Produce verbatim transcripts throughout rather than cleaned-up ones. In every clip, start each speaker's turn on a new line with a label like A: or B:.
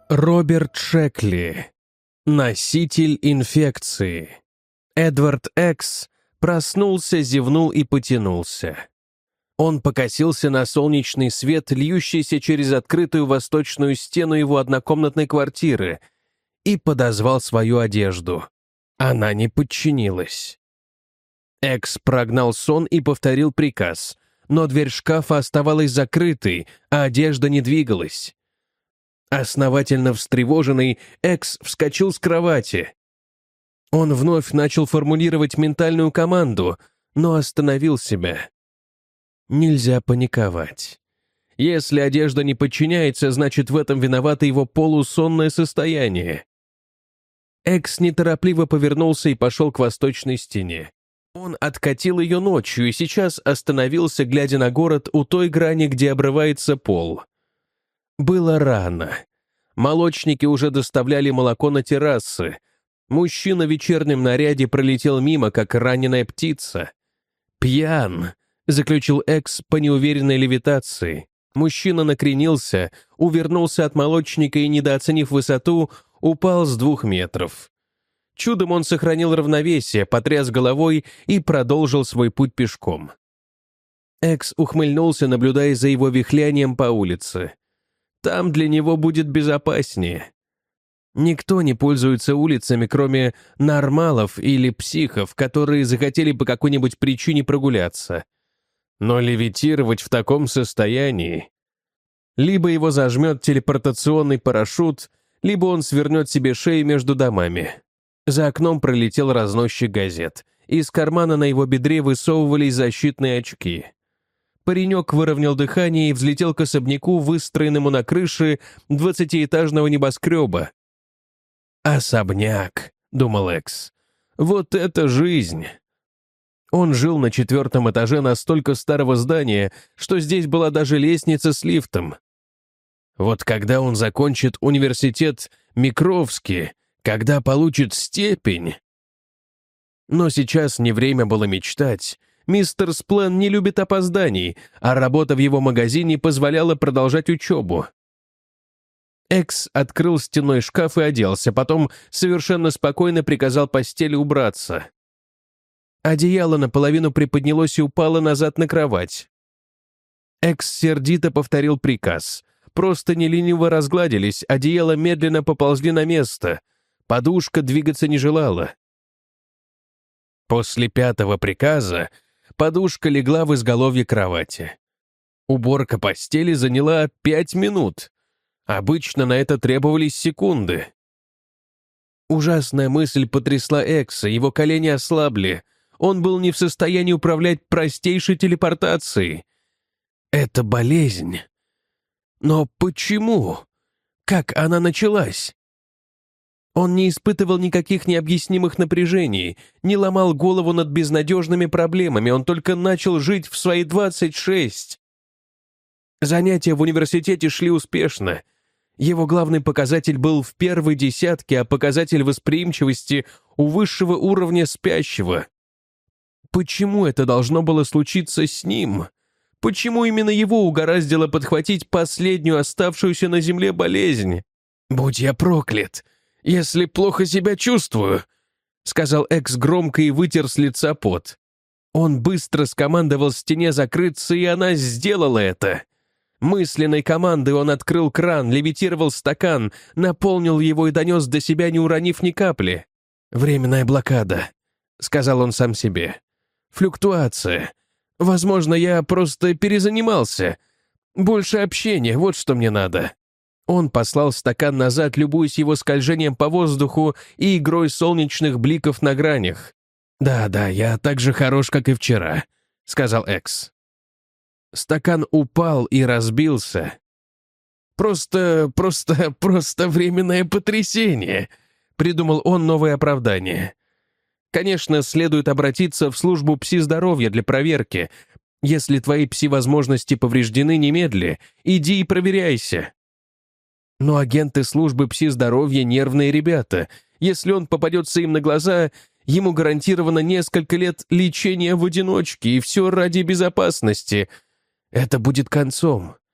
A: Роберт Шекли. Носитель инфекции. Эдвард Экс проснулся, зевнул и потянулся. Он покосился на солнечный свет, льющийся через открытую восточную стену его однокомнатной квартиры, и подозвал свою одежду. Она не подчинилась. Экс прогнал сон и повторил приказ, но дверь шкафа оставалась закрытой, а одежда не двигалась. Основательно встревоженный, Экс вскочил с кровати. Он вновь начал формулировать ментальную команду, но остановил себя. Нельзя паниковать. Если одежда не подчиняется, значит, в этом виновато его полусонное состояние. Экс неторопливо повернулся и пошел к восточной стене. Он откатил ее ночью и сейчас остановился, глядя на город у той грани, где обрывается пол. Было рано. Молочники уже доставляли молоко на террасы. Мужчина в вечернем наряде пролетел мимо, как раненая птица. «Пьян», — заключил Экс по неуверенной левитации. Мужчина накренился, увернулся от молочника и, недооценив высоту, упал с двух метров. Чудом он сохранил равновесие, потряс головой и продолжил свой путь пешком. Экс ухмыльнулся, наблюдая за его вихлянием по улице. Там для него будет безопаснее. Никто не пользуется улицами, кроме нормалов или психов, которые захотели по какой-нибудь причине прогуляться. Но левитировать в таком состоянии... Либо его зажмет телепортационный парашют, либо он свернет себе шею между домами. За окном пролетел разносчик газет. Из кармана на его бедре высовывались защитные очки. Паренек выровнял дыхание и взлетел к особняку, выстроенному на крыше двадцатиэтажного небоскреба. «Особняк», — думал Экс, — «вот это жизнь». Он жил на четвертом этаже настолько старого здания, что здесь была даже лестница с лифтом. Вот когда он закончит университет Микровский, когда получит степень... Но сейчас не время было мечтать. Мистер Сплен не любит опозданий, а работа в его магазине позволяла продолжать учебу. Экс открыл стенной шкаф и оделся, потом совершенно спокойно приказал постели убраться. Одеяло наполовину приподнялось и упало назад на кровать. Экс сердито повторил приказ. Простыни лениво разгладились, одеяло медленно поползли на место. Подушка двигаться не желала. После пятого приказа подушка легла в изголовье кровати. Уборка постели заняла пять минут. Обычно на это требовались секунды. Ужасная мысль потрясла Экса, его колени ослабли. Он был не в состоянии управлять простейшей телепортацией. Это болезнь. Но почему? Как она началась? Он не испытывал никаких необъяснимых напряжений, не ломал голову над безнадежными проблемами, он только начал жить в свои двадцать шесть. Занятия в университете шли успешно. Его главный показатель был в первой десятке, а показатель восприимчивости у высшего уровня спящего. Почему это должно было случиться с ним? Почему именно его угораздило подхватить последнюю оставшуюся на земле болезнь? «Будь я проклят, если плохо себя чувствую», — сказал Экс громко и вытер с лица пот. Он быстро скомандовал стене закрыться, и она сделала это. Мысленной командой он открыл кран, левитировал стакан, наполнил его и донес до себя, не уронив ни капли. «Временная блокада», — сказал он сам себе. «Флюктуация. Возможно, я просто перезанимался. Больше общения, вот что мне надо». Он послал стакан назад, любуясь его скольжением по воздуху и игрой солнечных бликов на гранях. «Да-да, я так же хорош, как и вчера», — сказал Экс. Стакан упал и разбился. «Просто, просто, просто временное потрясение», — придумал он новое оправдание. «Конечно, следует обратиться в службу пси-здоровья для проверки. Если твои пси-возможности повреждены, немедли, иди и проверяйся». Но агенты службы пси-здоровья — нервные ребята. Если он попадется им на глаза, ему гарантировано несколько лет лечения в одиночке, и все ради безопасности. Это будет концом.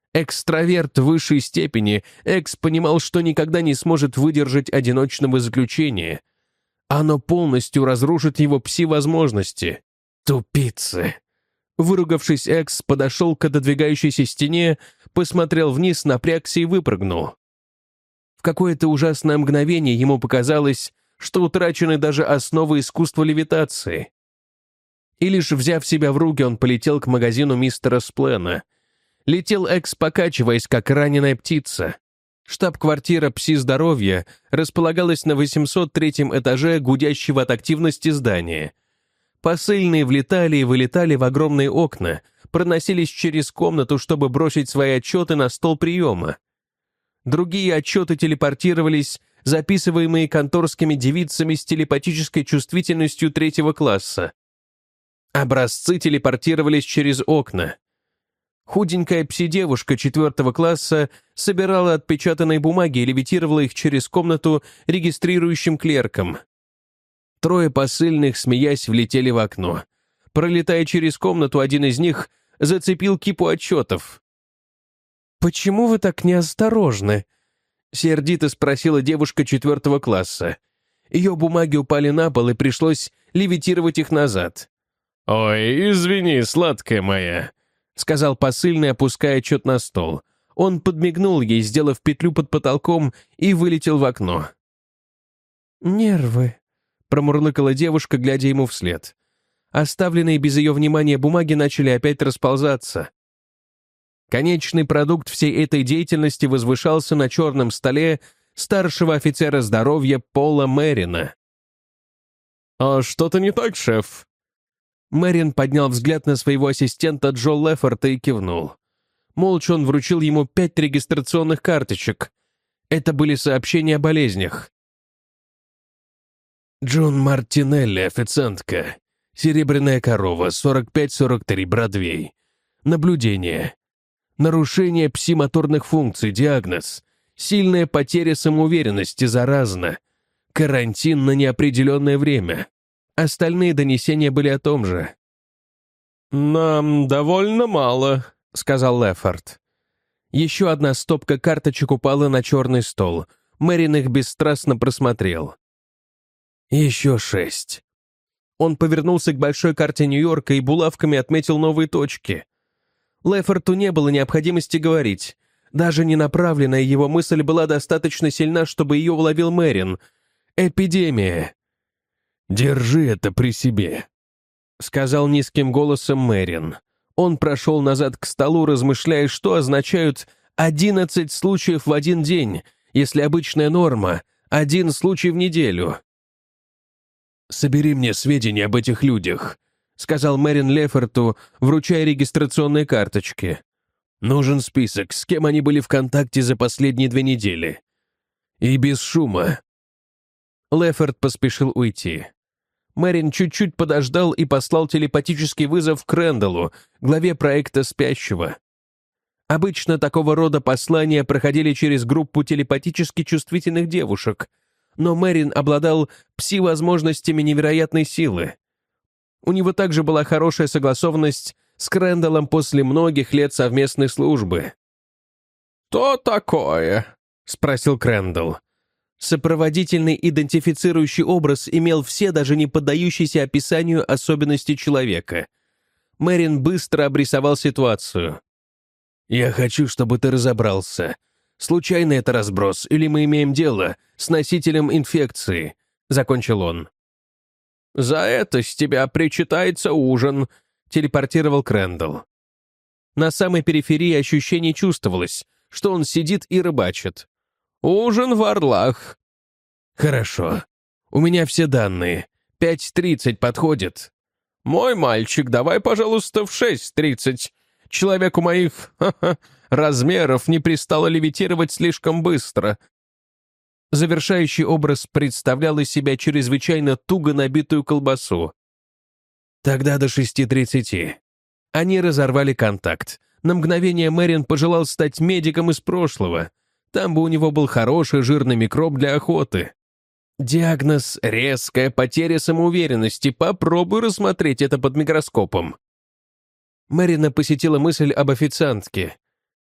A: Экстраверт в высшей степени, Экс понимал, что никогда не сможет выдержать одиночного заключения. Оно полностью разрушит его пси-возможности. Тупицы. Выругавшись, Экс подошел к отодвигающейся стене, посмотрел вниз, напрягся и выпрыгнул. В какое-то ужасное мгновение ему показалось, что утрачены даже основы искусства левитации. И лишь взяв себя в руки, он полетел к магазину мистера Сплена. Летел Экс, покачиваясь, как раненая птица. Штаб-квартира Пси-здоровья располагалась на восемьсот третьем этаже гудящего от активности здания. Посыльные влетали и вылетали в огромные окна, проносились через комнату, чтобы бросить свои отчеты на стол приема. Другие отчеты телепортировались, записываемые конторскими девицами с телепатической чувствительностью третьего класса. Образцы телепортировались через окна. Худенькая пси-девушка четвертого класса собирала отпечатанные бумаги и левитировала их через комнату регистрирующим клеркам. Трое посыльных, смеясь, влетели в окно. Пролетая через комнату, один из них зацепил кипу отчетов. «Почему вы так неосторожны?» — сердито спросила девушка четвертого класса. Ее бумаги упали на пол, и пришлось левитировать их назад. «Ой, извини, сладкая моя», — сказал посыльный, опуская отчет на стол. Он подмигнул ей, сделав петлю под потолком, и вылетел в окно. «Нервы», — промурлыкала девушка, глядя ему вслед. Оставленные без ее внимания бумаги начали опять расползаться. Конечный продукт всей этой деятельности возвышался на черном столе старшего офицера здоровья Пола Мэрина. «А что-то не так, шеф?» Мэрин поднял взгляд на своего ассистента Джо Лефорта и кивнул. Молча он вручил ему пять регистрационных карточек. Это были сообщения о болезнях. Джон Мартинелли, официантка. Серебряная корова, сорок пять сорок три, Бродвей. Наблюдение. Нарушение пси-моторных функций, диагноз. Сильная потеря самоуверенности, заразно. Карантин на неопределенное время. Остальные донесения были о том же. «Нам довольно мало», — сказал Лефорт. Еще одна стопка карточек упала на черный стол. Мэрин их бесстрастно просмотрел. «Еще шесть». Он повернулся к большой карте Нью-Йорка и булавками отметил новые точки. Лефорту не было необходимости говорить. Даже ненаправленная его мысль была достаточно сильна, чтобы ее уловил Мэрин. «Эпидемия». «Держи это при себе», — сказал низким голосом Мэрин. Он прошел назад к столу, размышляя, что означают одиннадцать случаев в один день, если обычная норма — один случай в неделю. «Собери мне сведения об этих людях», — сказал Мэрин Лефорту, вручая регистрационные карточки. «Нужен список, с кем они были в контакте за последние две недели. И без шума». Лефорт поспешил уйти. Мэрин чуть-чуть подождал и послал телепатический вызов Крэндаллу, главе проекта «Спящего». Обычно такого рода послания проходили через группу телепатически чувствительных девушек, но Мэрин обладал пси-возможностями невероятной силы. У него также была хорошая согласованность с Крэндаллом после многих лет совместной службы. «Что такое?» — спросил Крэндалл. Сопроводительный идентифицирующий образ имел все даже не поддающиеся описанию особенности человека. Мэрин быстро обрисовал ситуацию. «Я хочу, чтобы ты разобрался. Случайно это разброс, или мы имеем дело с носителем инфекции?» — закончил он. «За это с тебя причитается ужин», — телепортировал Крэндалл. На самой периферии ощущение чувствовалось, что он сидит и рыбачит. «Ужин в Орлах». «Хорошо. У меня все данные. пять тридцать подходит». «Мой мальчик, давай, пожалуйста, в шесть тридцать. Человеку моих ха-ха, размеров не пристало левитировать слишком быстро». Завершающий образ представлял из себя чрезвычайно туго набитую колбасу. «Тогда до шести тридцати». Они разорвали контакт. На мгновение Мэрин пожелал стать медиком из прошлого. Там бы у него был хороший жирный микроб для охоты. Диагноз — резкая потеря самоуверенности. Попробуй рассмотреть это под микроскопом. Мэрина посетила мысль об официантке.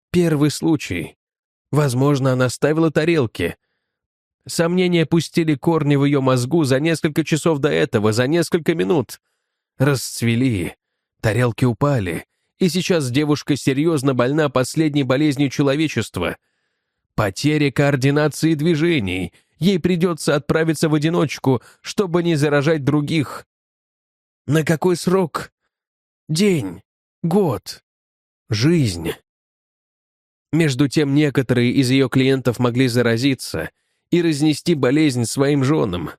A: Первый случай. Возможно, она ставила тарелки. Сомнения пустили корни в ее мозгу за несколько часов до этого, за несколько минут. Расцвели. Тарелки упали. И сейчас девушка серьезно больна последней болезнью человечества. Потеря координации движений. Ей придется отправиться в одиночку, чтобы не заражать других. На какой срок? День, год, жизнь. Между тем, некоторые из ее клиентов могли заразиться и разнести болезнь своим женам.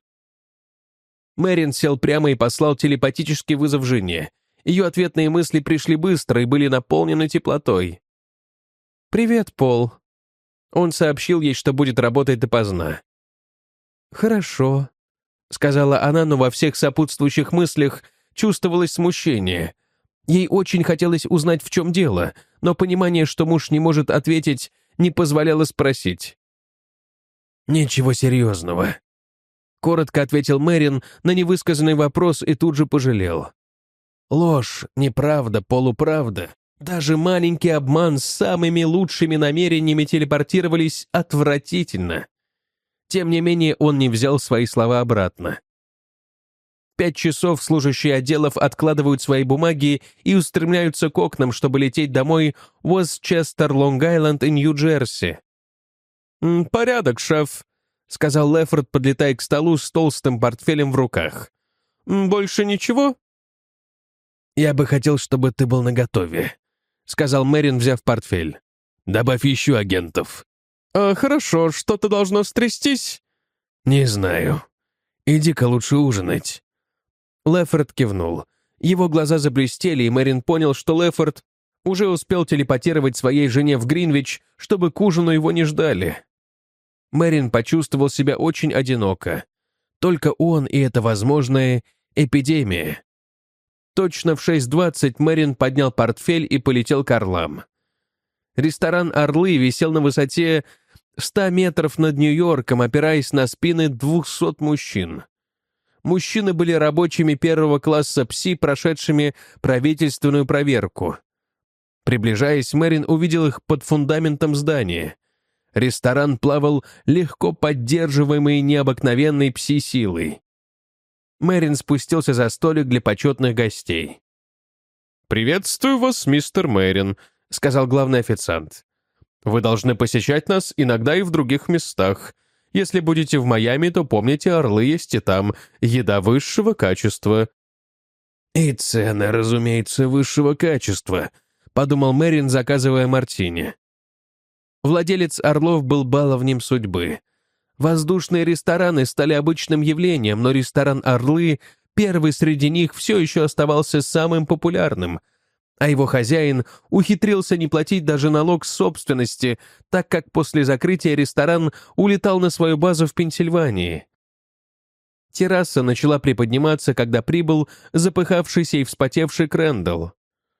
A: Мэрин сел прямо и послал телепатический вызов жене. Ее ответные мысли пришли быстро и были наполнены теплотой. «Привет, Пол». Он сообщил ей, что будет работать допоздна. «Хорошо», — сказала она, но во всех сопутствующих мыслях чувствовалось смущение. Ей очень хотелось узнать, в чем дело, но понимание, что муж не может ответить, не позволяло спросить. «Ничего серьезного», — коротко ответил Мэрин на невысказанный вопрос и тут же пожалел. Ложь, неправда, полуправда, даже маленький обман с самыми лучшими намерениями телепортировались отвратительно. Тем не менее, он не взял свои слова обратно. Пять часов служащие отделов откладывают свои бумаги и устремляются к окнам, чтобы лететь домой в Уэстчестер, Лонг-Айленд и Нью-Джерси. «Порядок, шеф», — сказал Лефорд, подлетая к столу с толстым портфелем в руках. «Больше ничего?» «Я бы хотел, чтобы ты был наготове», — сказал Мэрин, взяв портфель. «Добавь еще агентов». А, «Хорошо, что-то должно стрястись?» «Не знаю. Иди-ка лучше ужинать». Лефорд кивнул. Его глаза заблестели, и Мэрин понял, что Лефорд уже успел телепортировать своей жене в Гринвич, чтобы к ужину его не ждали. Мэрин почувствовал себя очень одиноко. Только он и эта возможная эпидемия. Точно в шесть двадцать Мэрин поднял портфель и полетел к Орлам. Ресторан «Орлы» висел на высоте ста метров над Нью-Йорком, опираясь на спины двухсот мужчин. Мужчины были рабочими первого класса ПСИ, прошедшими правительственную проверку. Приближаясь, Мэрин увидел их под фундаментом здания. Ресторан плавал легко поддерживаемой необыкновенной ПСИ-силой. Мэрин спустился за столик для почетных гостей. «Приветствую вас, мистер Мэрин», — сказал главный официант. «Вы должны посещать нас иногда и в других местах. Если будете в Майами, то помните, орлы есть и там. Еда высшего качества». «И цены, разумеется, высшего качества», — подумал Мэрин, заказывая мартини. Владелец «Орлов» был баловнем судьбы. Воздушные рестораны стали обычным явлением, но ресторан «Орлы», первый среди них, все еще оставался самым популярным, а его хозяин ухитрился не платить даже налог с собственности, так как после закрытия ресторан улетал на свою базу в Пенсильвании. Терраса начала приподниматься, когда прибыл запыхавшийся и вспотевший Крэндалл.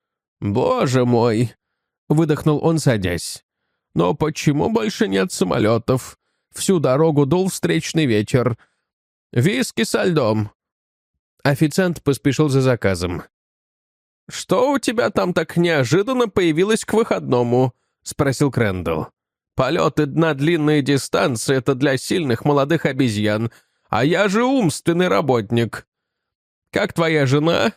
A: «Боже мой!» — выдохнул он, садясь. «Но почему больше нет самолетов? Всю дорогу дул встречный ветер. Виски со льдом». Официант поспешил за заказом. «Что у тебя там так неожиданно появилось к выходному?» — спросил Крэндалл. «Полеты на длинные дистанции — это для сильных молодых обезьян, а я же умственный работник. Как твоя жена?»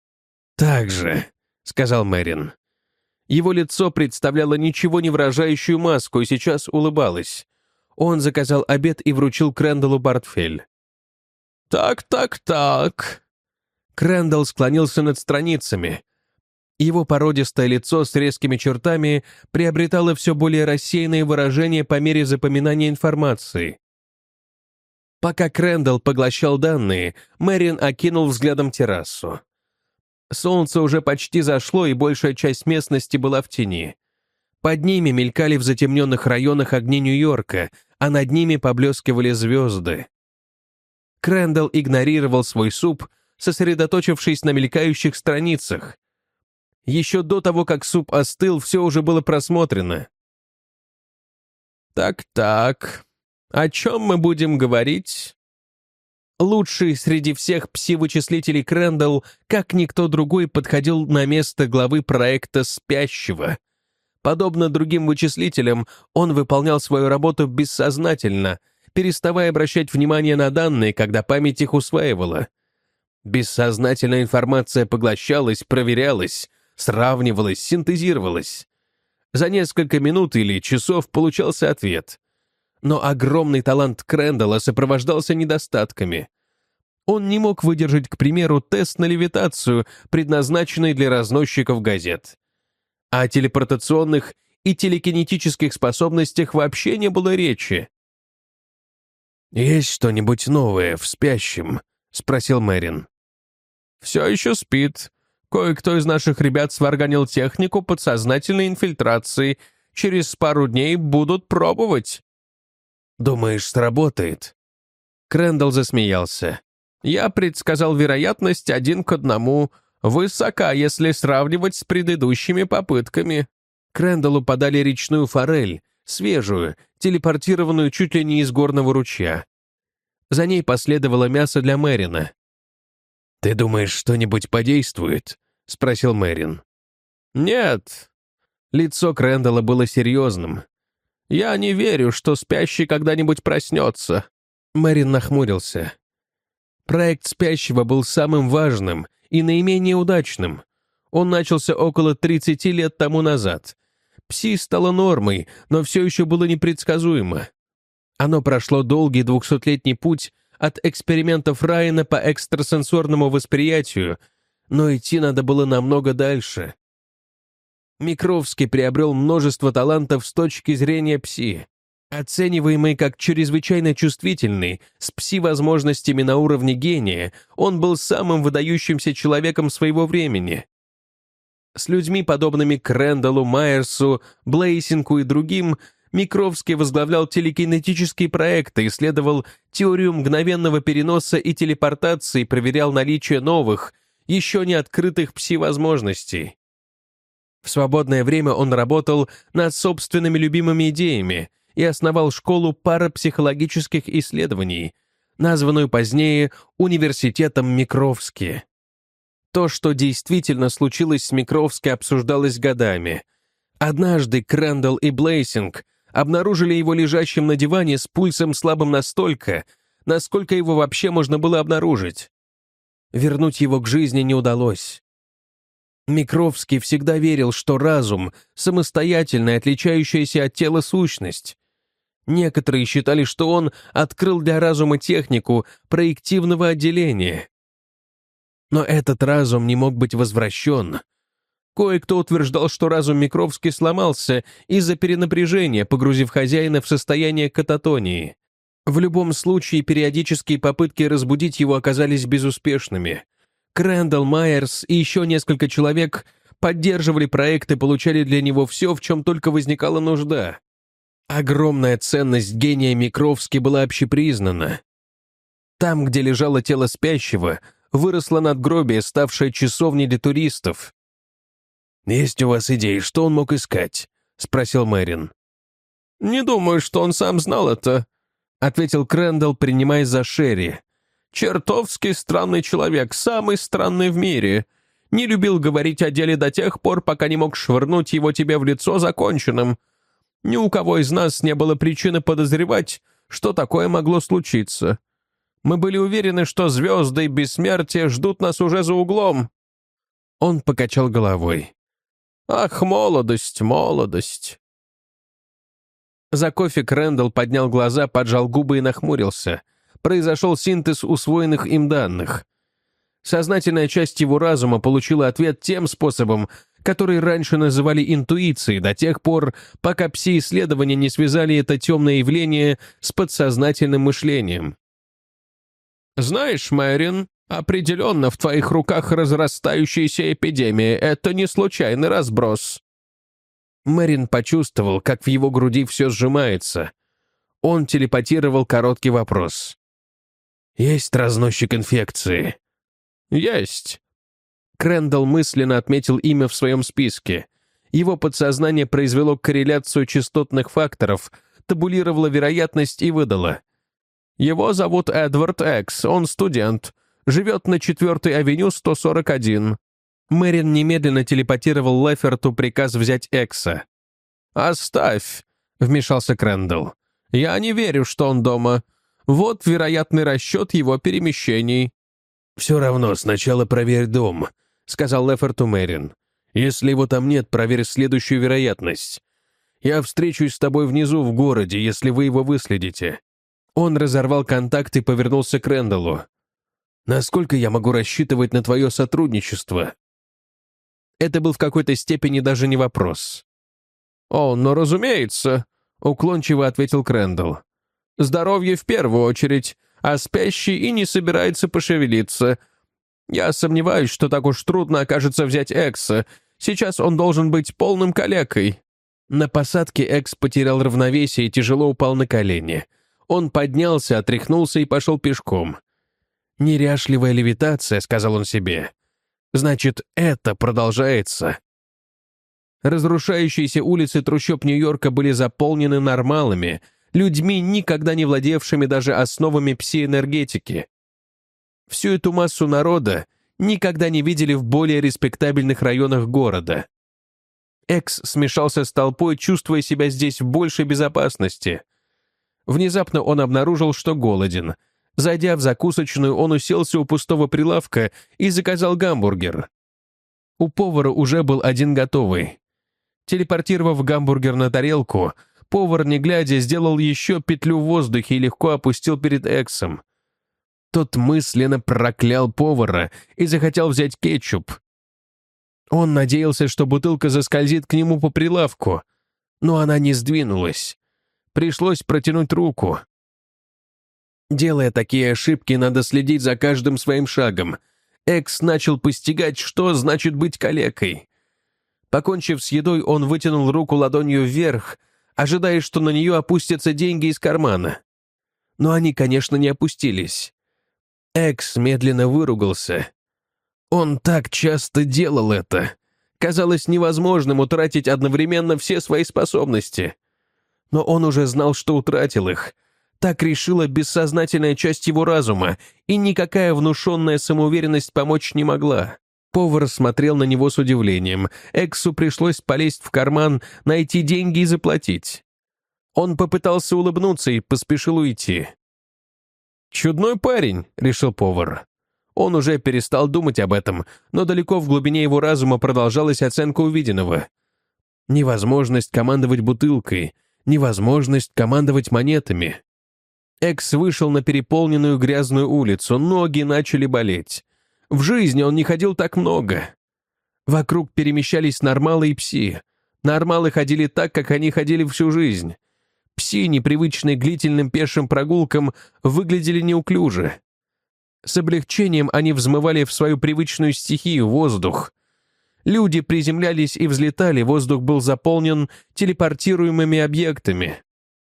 A: «Так же», — сказал Мэрин. Его лицо представляло ничего не выражающую маску и сейчас улыбалось. Он заказал обед и вручил Крэндаллу портфель. «Так, так, так». Крэндалл склонился над страницами. Его породистое лицо с резкими чертами приобретало все более рассеянные выражения по мере запоминания информации. Пока Крэндалл поглощал данные, Мэрин окинул взглядом террасу. Солнце уже почти зашло, и большая часть местности была в тени. Под ними мелькали в затемненных районах огни Нью-Йорка, а над ними поблескивали звезды. Крэндалл игнорировал свой суп, сосредоточившись на мелькающих страницах. Еще до того, как суп остыл, все уже было просмотрено. «Так-так, о чем мы будем говорить?» Лучший среди всех пси-вычислителей Крэндалл, как никто другой, подходил на место главы проекта «Спящего». Подобно другим вычислителям, он выполнял свою работу бессознательно, переставая обращать внимание на данные, когда память их усваивала. Бессознательная информация поглощалась, проверялась, сравнивалась, синтезировалась. За несколько минут или часов получался ответ. Но огромный талант Крэндалла сопровождался недостатками. Он не мог выдержать, к примеру, тест на левитацию, предназначенный для разносчиков газет. О телепортационных и телекинетических способностях вообще не было речи. «Есть что-нибудь новое в спящем?» — спросил Мэрин. «Все еще спит. Кое-кто из наших ребят сварганил технику подсознательной инфильтрации. Через пару дней будут пробовать». «Думаешь, сработает?» Крэндалл засмеялся. «Я предсказал вероятность один к одному. Высока, если сравнивать с предыдущими попытками». Крэндаллу подали речную форель, свежую, телепортированную чуть ли не из горного ручья. За ней последовало мясо для Мэрина. «Ты думаешь, что-нибудь подействует?» — спросил Мэрин. «Нет». Лицо Крэндалла было серьезным. «Я не верю, что спящий когда-нибудь проснется». Мэрин нахмурился. Проект спящего был самым важным и наименее удачным. Он начался около тридцати лет тому назад. Пси стало нормой, но все еще было непредсказуемо. Оно прошло долгий двухсотлетний путь от экспериментов Райана по экстрасенсорному восприятию, но идти надо было намного дальше. Микровский приобрел множество талантов с точки зрения пси. Оцениваемый как чрезвычайно чувствительный, с пси-возможностями на уровне гения, он был самым выдающимся человеком своего времени. С людьми, подобными Крэндаллу, Майерсу, Блейсинку и другим, Микровский возглавлял телекинетические проекты, исследовал теорию мгновенного переноса и телепортации, проверял наличие новых, еще не открытых пси-возможностей. В свободное время он работал над собственными любимыми идеями и основал школу парапсихологических исследований, названную позднее Университетом Микровски. То, что действительно случилось с Микровски, обсуждалось годами. Однажды Крэндалл и Блейсинг обнаружили его лежащим на диване с пульсом слабым настолько, насколько его вообще можно было обнаружить. Вернуть его к жизни не удалось. Микровский всегда верил, что разум — самостоятельная, отличающаяся от тела сущность. Некоторые считали, что он открыл для разума технику проективного отделения. Но этот разум не мог быть возвращен. Кое-кто утверждал, что разум Микровски сломался из-за перенапряжения, погрузив хозяина в состояние кататонии. В любом случае, периодические попытки разбудить его оказались безуспешными. Крэндалл, Майерс и еще несколько человек поддерживали проект и получали для него все, в чем только возникала нужда. Огромная ценность гения Микровски была общепризнана. Там, где лежало тело спящего, выросло надгробие, ставшее часовней для туристов. «Есть у вас идеи, что он мог искать?» — спросил Мэрин. «Не думаю, что он сам знал это», — ответил Крэндалл, принимаясь за Шерри. «Чертовски странный человек, самый странный в мире. Не любил говорить о деле до тех пор, пока не мог швырнуть его тебе в лицо законченным. Ни у кого из нас не было причины подозревать, что такое могло случиться. Мы были уверены, что звезды и бессмертие ждут нас уже за углом». Он покачал головой. «Ах, молодость, молодость!» За кофе Крэндалл поднял глаза, поджал губы и нахмурился. Произошел синтез усвоенных им данных. Сознательная часть его разума получила ответ тем способом, который раньше называли интуицией, до тех пор, пока пси-исследования не связали это темное явление с подсознательным мышлением. «Знаешь, Мэрин, определенно в твоих руках разрастающаяся эпидемия. Это не случайный разброс». Мэрин почувствовал, как в его груди все сжимается. Он телепатировал короткий вопрос. «Есть разносчик инфекции?» «Есть». Крэндалл мысленно отметил имя в своем списке. Его подсознание произвело корреляцию частотных факторов, табулировало вероятность и выдало. «Его зовут Эдвард Экс, он студент, живет на четвёртой авеню сто сорок один». Мэрин немедленно телепатировал Леферту приказ взять Экса. «Оставь», — вмешался Крэндалл. «Я не верю, что он дома. Вот вероятный расчет его перемещений». «Все равно сначала проверь дом», — сказал Лефорту Мерин. «Если его там нет, проверь следующую вероятность. Я встречусь с тобой внизу в городе, если вы его выследите». Он разорвал контакт и повернулся к Рэндаллу. «Насколько я могу рассчитывать на твое сотрудничество?» Это был в какой-то степени даже не вопрос. «О, ну разумеется», — уклончиво ответил Крэндалл. «Здоровье в первую очередь, а спящий и не собирается пошевелиться. Я сомневаюсь, что так уж трудно окажется взять Экса. Сейчас он должен быть полным калекой». На посадке Экс потерял равновесие и тяжело упал на колени. Он поднялся, отряхнулся и пошел пешком. «Неряшливая левитация», — сказал он себе. «Значит, это продолжается». Разрушающиеся улицы трущоб Нью-Йорка были заполнены нормалами, людьми, никогда не владевшими даже основами пси-энергетики. Всю эту массу народа никогда не видели в более респектабельных районах города. Экс смешался с толпой, чувствуя себя здесь в большей безопасности. Внезапно он обнаружил, что голоден. Зайдя в закусочную, он уселся у пустого прилавка и заказал гамбургер. У повара уже был один готовый. Телепортировав гамбургер на тарелку, повар, не глядя, сделал еще петлю в воздухе и легко опустил перед Эксом. Тот мысленно проклял повара и захотел взять кетчуп. Он надеялся, что бутылка заскользит к нему по прилавку, но она не сдвинулась. Пришлось протянуть руку. Делая такие ошибки, надо следить за каждым своим шагом. Экс начал постигать, что значит быть калекой. Покончив с едой, он вытянул руку ладонью вверх, ожидая, что на нее опустятся деньги из кармана. Но они, конечно, не опустились. Экс медленно выругался. Он так часто делал это. Казалось невозможным утратить одновременно все свои способности. Но он уже знал, что утратил их. Так решила бессознательная часть его разума, и никакая внушенная самоуверенность помочь не могла. Повар смотрел на него с удивлением. Эксу пришлось полезть в карман, найти деньги и заплатить. Он попытался улыбнуться и поспешил уйти. «Чудной парень», — решил повар. Он уже перестал думать об этом, но далеко в глубине его разума продолжалась оценка увиденного. Невозможность командовать бутылкой, невозможность командовать монетами. Экс вышел на переполненную грязную улицу, ноги начали болеть. В жизни он не ходил так много. Вокруг перемещались нормалы и пси. Нормалы ходили так, как они ходили всю жизнь. Пси, непривычные к длительным пешим прогулкам, выглядели неуклюже. С облегчением они взмывали в свою привычную стихию воздух. Люди приземлялись и взлетали, воздух был заполнен телепортируемыми объектами.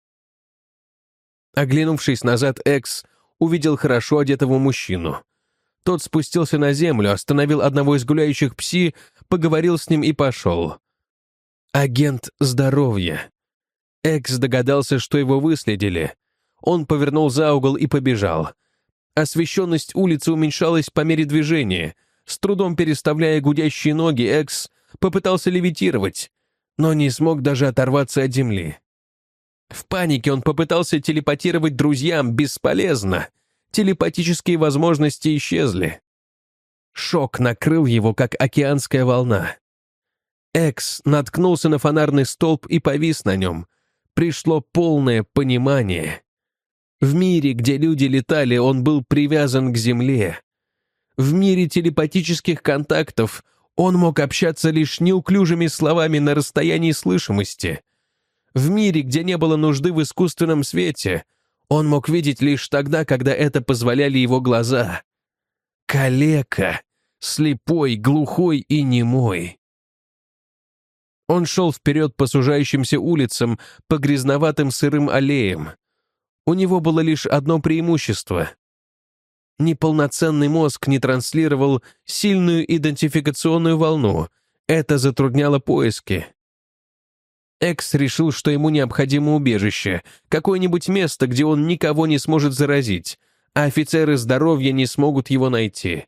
A: Оглянувшись назад, Экс увидел хорошо одетого мужчину. Тот спустился на землю, остановил одного из гуляющих пси, поговорил с ним и пошел. Агент здоровья. Экс догадался, что его выследили. Он повернул за угол и побежал. Освещенность улицы уменьшалась по мере движения. С трудом переставляя гудящие ноги, Экс попытался левитировать, но не смог даже оторваться от земли. В панике он попытался телепатировать друзьям, бесполезно. Телепатические возможности исчезли. Шок накрыл его, как океанская волна. Экс наткнулся на фонарный столб и повис на нем. Пришло полное понимание. В мире, где люди летали, он был привязан к земле. В мире телепатических контактов он мог общаться лишь неуклюжими словами на расстоянии слышимости. В мире, где не было нужды в искусственном свете, он мог видеть лишь тогда, когда это позволяли его глаза. Калека, слепой, глухой и немой. Он шел вперед по сужающимся улицам, по грязноватым сырым аллеям. У него было лишь одно преимущество. Неполноценный мозг не транслировал сильную идентификационную волну. Это затрудняло поиски. Экс решил, что ему необходимо убежище, какое-нибудь место, где он никого не сможет заразить, а офицеры здоровья не смогут его найти.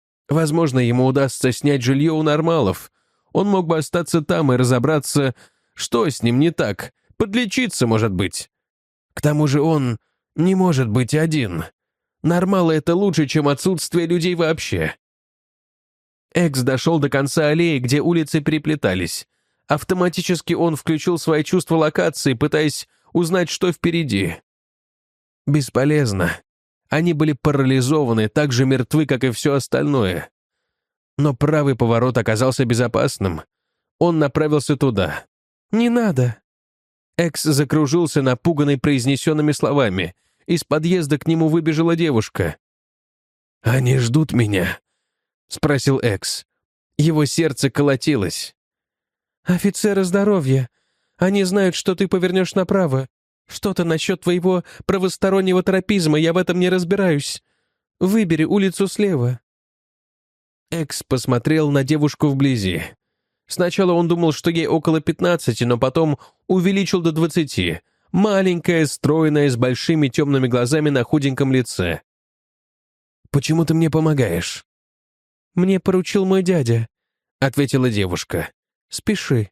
A: Возможно, ему удастся снять жилье у нормалов. Он мог бы остаться там и разобраться Что с ним не так? Подлечиться, может быть. К тому же он не может быть один. Нормалы — это лучше, чем отсутствие людей вообще. Экс дошел до конца аллеи, где улицы переплетались. Автоматически он включил свои чувства локации, пытаясь узнать, что впереди. Бесполезно. Они были парализованы, так же мертвы, как и все остальное. Но правый поворот оказался безопасным. Он направился туда. «Не надо!» Экс закружился, напуганный произнесенными словами. Из подъезда к нему выбежала девушка. «Они ждут меня?» — спросил Экс. Его сердце колотилось. «Офицеры здоровья. Они знают, что ты повернешь направо. Что-то насчет твоего правостороннего тропизма, я в этом не разбираюсь. Выбери улицу слева». Экс посмотрел на девушку вблизи. Сначала он думал, что ей около пятнадцати, но потом увеличил до двадцати. Маленькая, стройная, с большими темными глазами на худеньком лице. «Почему ты мне помогаешь?» «Мне поручил мой дядя», — ответила девушка. «Спеши».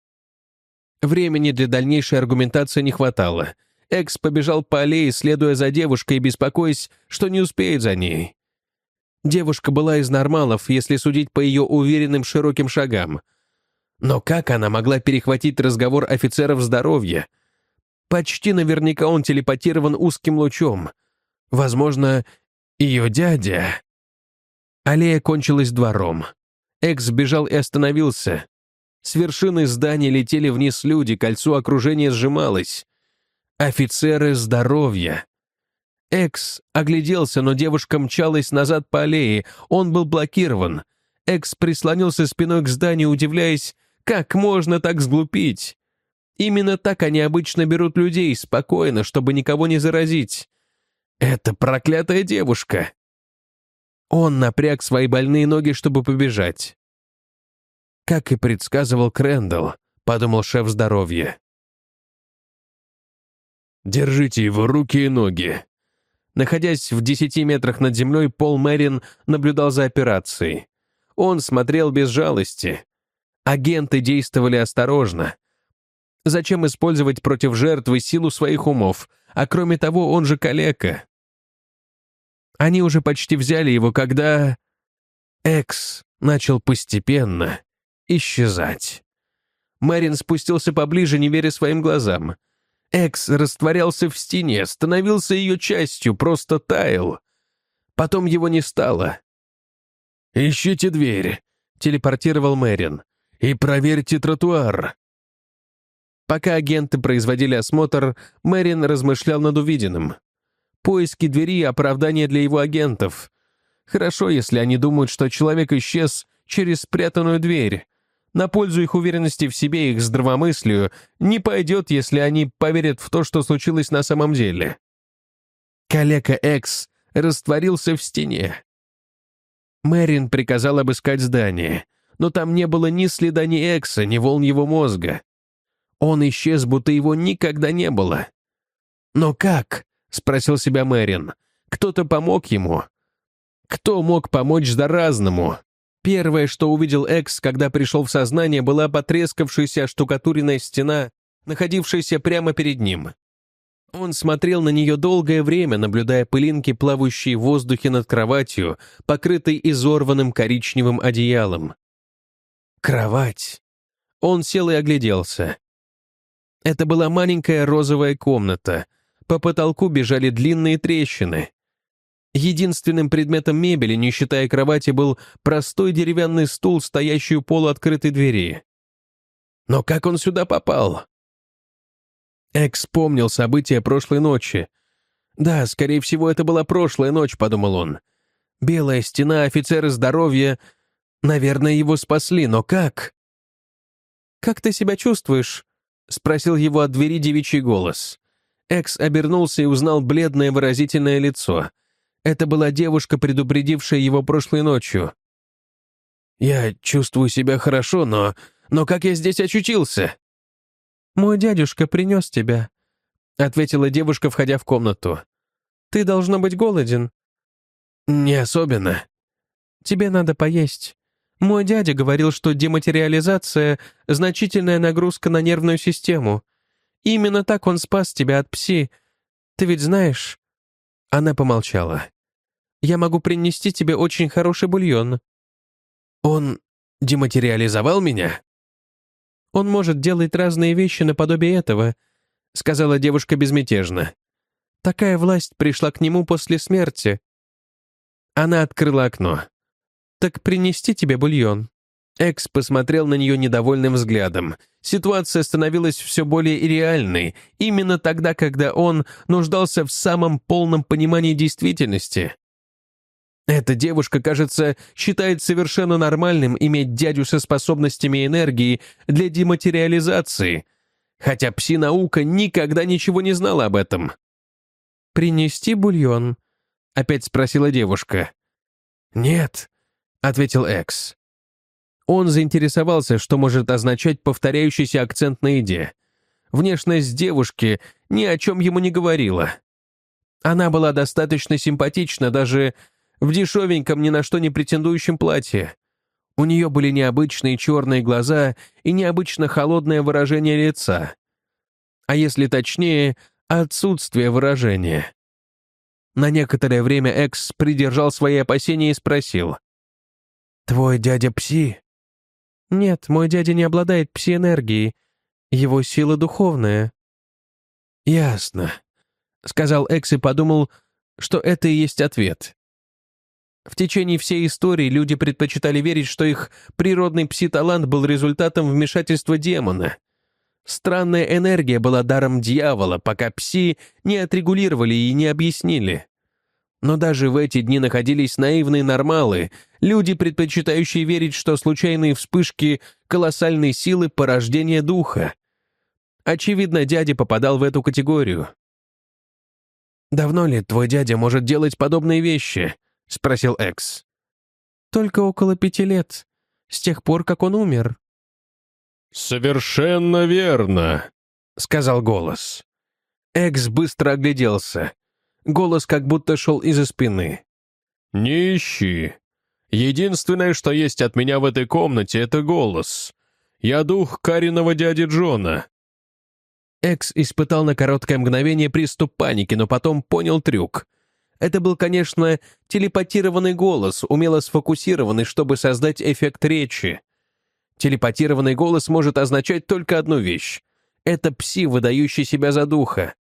A: Времени для дальнейшей аргументации не хватало. Экс побежал по аллее, следуя за девушкой и беспокоясь, что не успеет за ней. Девушка была из нормалов, если судить по ее уверенным широким шагам. Но как она могла перехватить разговор офицеров здоровья? Почти наверняка он телепатирован узким лучом. Возможно, ее дядя. Аллея кончилась двором. Экс бежал и остановился. С вершины здания летели вниз люди, кольцо окружения сжималось. Офицеры здоровья. Экс огляделся, но девушка мчалась назад по аллее. Он был блокирован. Экс прислонился спиной к зданию, удивляясь, как можно так сглупить. Именно так они обычно берут людей, спокойно, чтобы никого не заразить. Это проклятая девушка. Он напряг свои больные ноги, чтобы побежать. Как и предсказывал Крэндалл, подумал шеф здоровья. «Держите его руки и ноги». Находясь в десяти метрах над землей, Пол Мэрин наблюдал за операцией. Он смотрел без жалости. Агенты действовали осторожно. Зачем использовать против жертвы силу своих умов? А кроме того, он же калека. Они уже почти взяли его, когда... Экс начал постепенно исчезать. Мэрин спустился поближе, не веря своим глазам. Экс растворялся в стене, становился ее частью, просто таял. Потом его не стало. «Ищите дверь», — телепортировал Мэрин, — «и проверьте тротуар». Пока агенты производили осмотр, Мэрин размышлял над увиденным. Поиски двери и оправдание для его агентов. Хорошо, если они думают, что человек исчез через спрятанную дверь. На пользу их уверенности в себе и их здравомыслию не пойдет, если они поверят в то, что случилось на самом деле. Калека Экс растворился в стене. Мэрин приказал обыскать здание, но там не было ни следа ни Экса, ни волн его мозга. Он исчез, будто его никогда не было. «Но как?» — спросил себя Мэрин. «Кто-то помог ему?» Кто мог помочь заразному? Первое, что увидел Экс, когда пришел в сознание, была потрескавшаяся штукатуренная стена, находившаяся прямо перед ним. Он смотрел на нее долгое время, наблюдая пылинки, плавающие в воздухе над кроватью, покрытой изорванным коричневым одеялом. Кровать. Он сел и огляделся. Это была маленькая розовая комната. По потолку бежали длинные трещины. Единственным предметом мебели, не считая кровати, был простой деревянный стул, стоящий у полуоткрытой двери. Но как он сюда попал? Экс помнил события прошлой ночи. Да, скорее всего, это была прошлая ночь, подумал он. Белая стена, офицеры здоровья. Наверное, его спасли, но как? «Как ты себя чувствуешь?» — спросил его от двери девичий голос. Экс обернулся и узнал бледное выразительное лицо. Это была девушка, предупредившая его прошлой ночью. «Я чувствую себя хорошо, но... Но как я здесь очутился?» «Мой дядюшка принес тебя», — ответила девушка, входя в комнату. «Ты, должно быть, голоден». «Не особенно». «Тебе надо поесть. Мой дядя говорил, что дематериализация — значительная нагрузка на нервную систему. Именно так он спас тебя от пси. Ты ведь знаешь...» Она помолчала. «Я могу принести тебе очень хороший бульон». «Он дематериализовал меня?» «Он может делать разные вещи наподобие этого», — сказала девушка безмятежно. «Такая власть пришла к нему после смерти». Она открыла окно. «Так принести тебе бульон?» Экс посмотрел на нее недовольным взглядом. Ситуация становилась все более реальной, именно тогда, когда он нуждался в самом полном понимании действительности. Эта девушка, кажется, считает совершенно нормальным иметь дядю со способностями энергии для дематериализации, хотя пси-наука никогда ничего не знала об этом. «Принести бульон?» — опять спросила девушка. «Нет», — ответил Экс. Он заинтересовался, что может означать повторяющийся акцент на еде. Внешность девушки ни о чем ему не говорила. Она была достаточно симпатична даже в дешевеньком, ни на что не претендующем платье. У нее были необычные черные глаза и необычно холодное выражение лица. А если точнее, отсутствие выражения. На некоторое время Экс придержал свои опасения и спросил. «Твой дядя пси?» «Нет, мой дядя не обладает пси-энергией. Его сила духовная». «Ясно», — сказал Экс и подумал, что это и есть ответ. В течение всей истории люди предпочитали верить, что их природный пси-талант был результатом вмешательства демона. Странная энергия была даром дьявола, пока пси не отрегулировали и не объяснили. Но даже в эти дни находились наивные нормалы, люди, предпочитающие верить, что случайные вспышки колоссальной силы — порождение духа. Очевидно, дядя попадал в эту категорию. «Давно ли твой дядя может делать подобные вещи?» — спросил Экс. «Только около пяти лет, с тех пор, как он умер».
B: «Совершенно верно», — сказал голос.
A: Экс быстро огляделся. Голос как будто шел из-за спины.
B: «Не ищи. Единственное, что есть от меня в этой комнате, это голос. Я дух Кариного дяди Джона».
A: Экс испытал на короткое мгновение приступ паники, но потом понял трюк. Это был, конечно, телепатированный голос, умело сфокусированный, чтобы создать эффект речи. Телепатированный голос может означать только одну вещь. Это пси, выдающий себя за духа.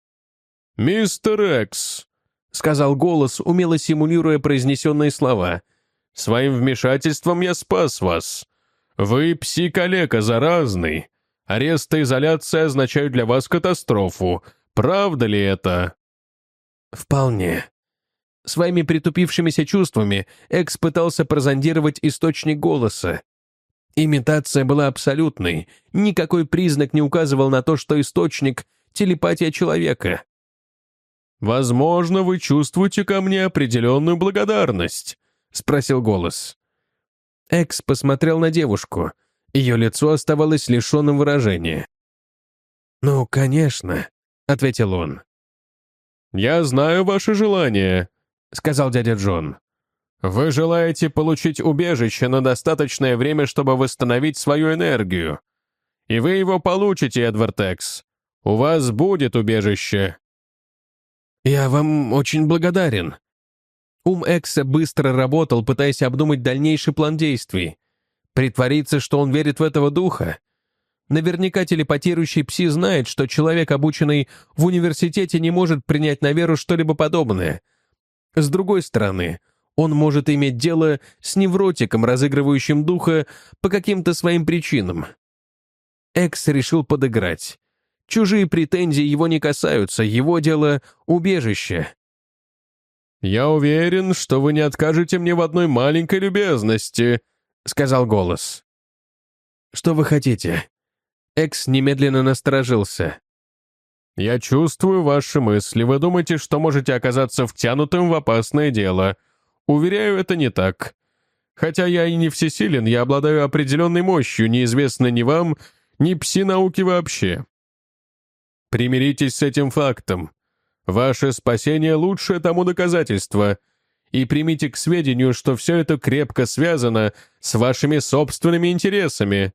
B: «Мистер Экс»,
A: — сказал голос, умело симулируя произнесенные слова,
B: — «своим вмешательством я спас вас. Вы пси-калека заразный. Арест и изоляция означают для вас катастрофу. Правда ли это?»
A: «Вполне». Своими притупившимися чувствами Экс пытался прозондировать источник голоса. Имитация была абсолютной, никакой признак не указывал на то, что источник — телепатия человека.
B: «Возможно, вы чувствуете ко мне определенную благодарность», — спросил голос.
A: Экс посмотрел на девушку. Ее лицо оставалось лишенным выражения. «Ну, конечно», — ответил он.
B: «Я знаю ваше желание»,
A: — сказал дядя Джон.
B: «Вы желаете получить убежище на достаточное время, чтобы восстановить свою энергию. И вы его получите, Эдвард Экс. У вас будет убежище».
A: «Я вам очень благодарен». Ум Экса быстро работал, пытаясь обдумать дальнейший план действий. Притвориться, что он верит в этого духа. Наверняка телепатирующий пси знает, что человек, обученный в университете, не может принять на веру что-либо подобное. С другой стороны, он может иметь дело с невротиком, разыгрывающим духа по каким-то своим причинам. Экс решил подыграть. Чужие претензии его не касаются, его дело — убежище.
B: «Я уверен, что вы не откажете мне в одной маленькой любезности», — сказал голос.
A: «Что вы хотите?» Экс немедленно насторожился.
B: «Я чувствую ваши мысли. Вы думаете, что можете оказаться втянутым в опасное дело. Уверяю, это не так. Хотя я и не всесилен, я обладаю определенной мощью, неизвестной ни вам, ни пси-науке вообще. Примиритесь с этим фактом. Ваше спасение — лучшее тому доказательство. И примите к сведению, что все это крепко связано с вашими собственными интересами».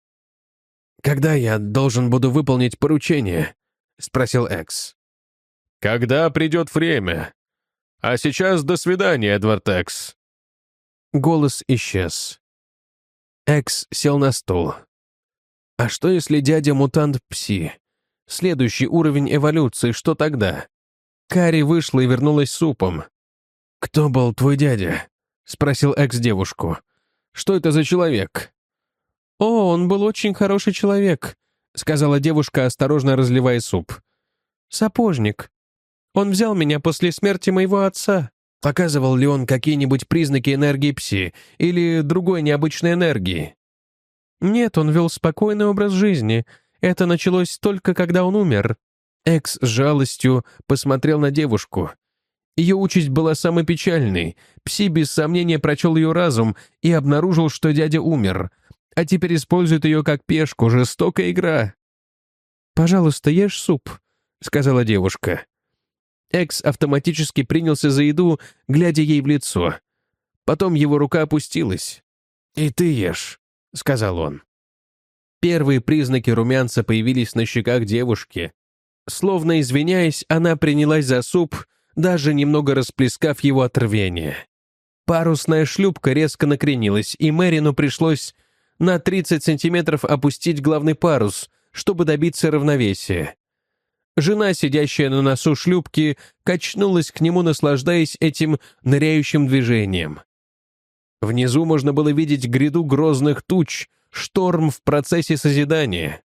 A: «Когда я должен буду выполнить поручение?» — спросил Экс.
B: «Когда придет время. А сейчас до свидания, Эдвард Экс».
A: Голос исчез. Экс сел на стул. «А что, если дядя-мутант Пси? Следующий уровень эволюции, что тогда?» Кари вышла и вернулась с супом. «Кто был твой дядя?» — спросил Экс девушку. «Что это за человек?» «О, он был очень хороший человек», — сказала девушка, осторожно разливая суп. «Сапожник. Он взял меня после смерти моего отца». «Показывал ли он какие-нибудь признаки энергии Пси или другой необычной энергии?» «Нет, он вел спокойный образ жизни. Это началось только когда он умер». Экс с жалостью посмотрел на девушку. Ее участь была самой печальной. Пси без сомнения прочел ее разум и обнаружил, что дядя умер, а теперь использует ее как пешку. Жестокая игра. «Пожалуйста, ешь суп», — сказала девушка. Экс автоматически принялся за еду, глядя ей в лицо. Потом его рука опустилась. «И ты ешь», — сказал он. Первые признаки румянца появились на щеках девушки. Словно извиняясь, она принялась за суп, даже немного расплескав его от рвения. Парусная шлюпка резко накренилась, и Мэрину пришлось на тридцать сантиметров опустить главный парус, чтобы добиться равновесия. Жена, сидящая на носу шлюпки, качнулась к нему, наслаждаясь этим ныряющим движением. Внизу можно было видеть гряду грозных туч, шторм в процессе созидания.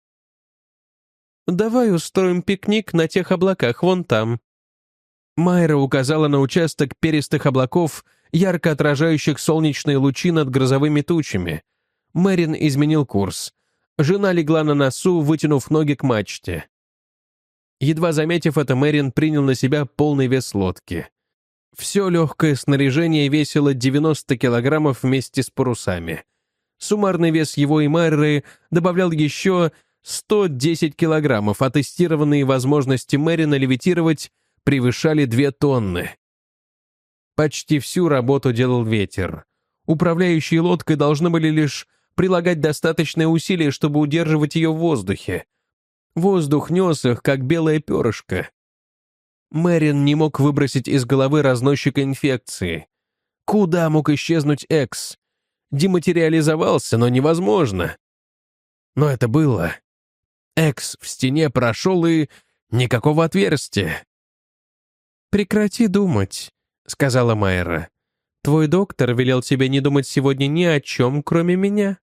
A: «Давай устроим пикник на тех облаках вон там». Майра указала на участок перистых облаков, ярко отражающих солнечные лучи над грозовыми тучами. Мэрин изменил курс. Жена легла на носу, вытянув ноги к мачте. Едва заметив это, Мэрин принял на себя полный вес лодки. Все легкое снаряжение весило девяносто килограммов вместе с парусами. Суммарный вес его и Майры добавлял еще сто десять килограммов, а тестированные возможности Мэрина левитировать превышали две тонны. Почти всю работу делал ветер. Управляющие лодкой должны были лишь прилагать достаточное усилие, чтобы удерживать ее в воздухе. Воздух нес их, как белое перышко. Мэрин не мог выбросить из головы разносчика инфекции. Куда мог исчезнуть Экс? Дематериализовался, но невозможно. Но это было. Экс в стене прошел, и никакого отверстия. «Прекрати думать», — сказала Майра. «Твой доктор велел тебе не думать сегодня ни о чем, кроме меня».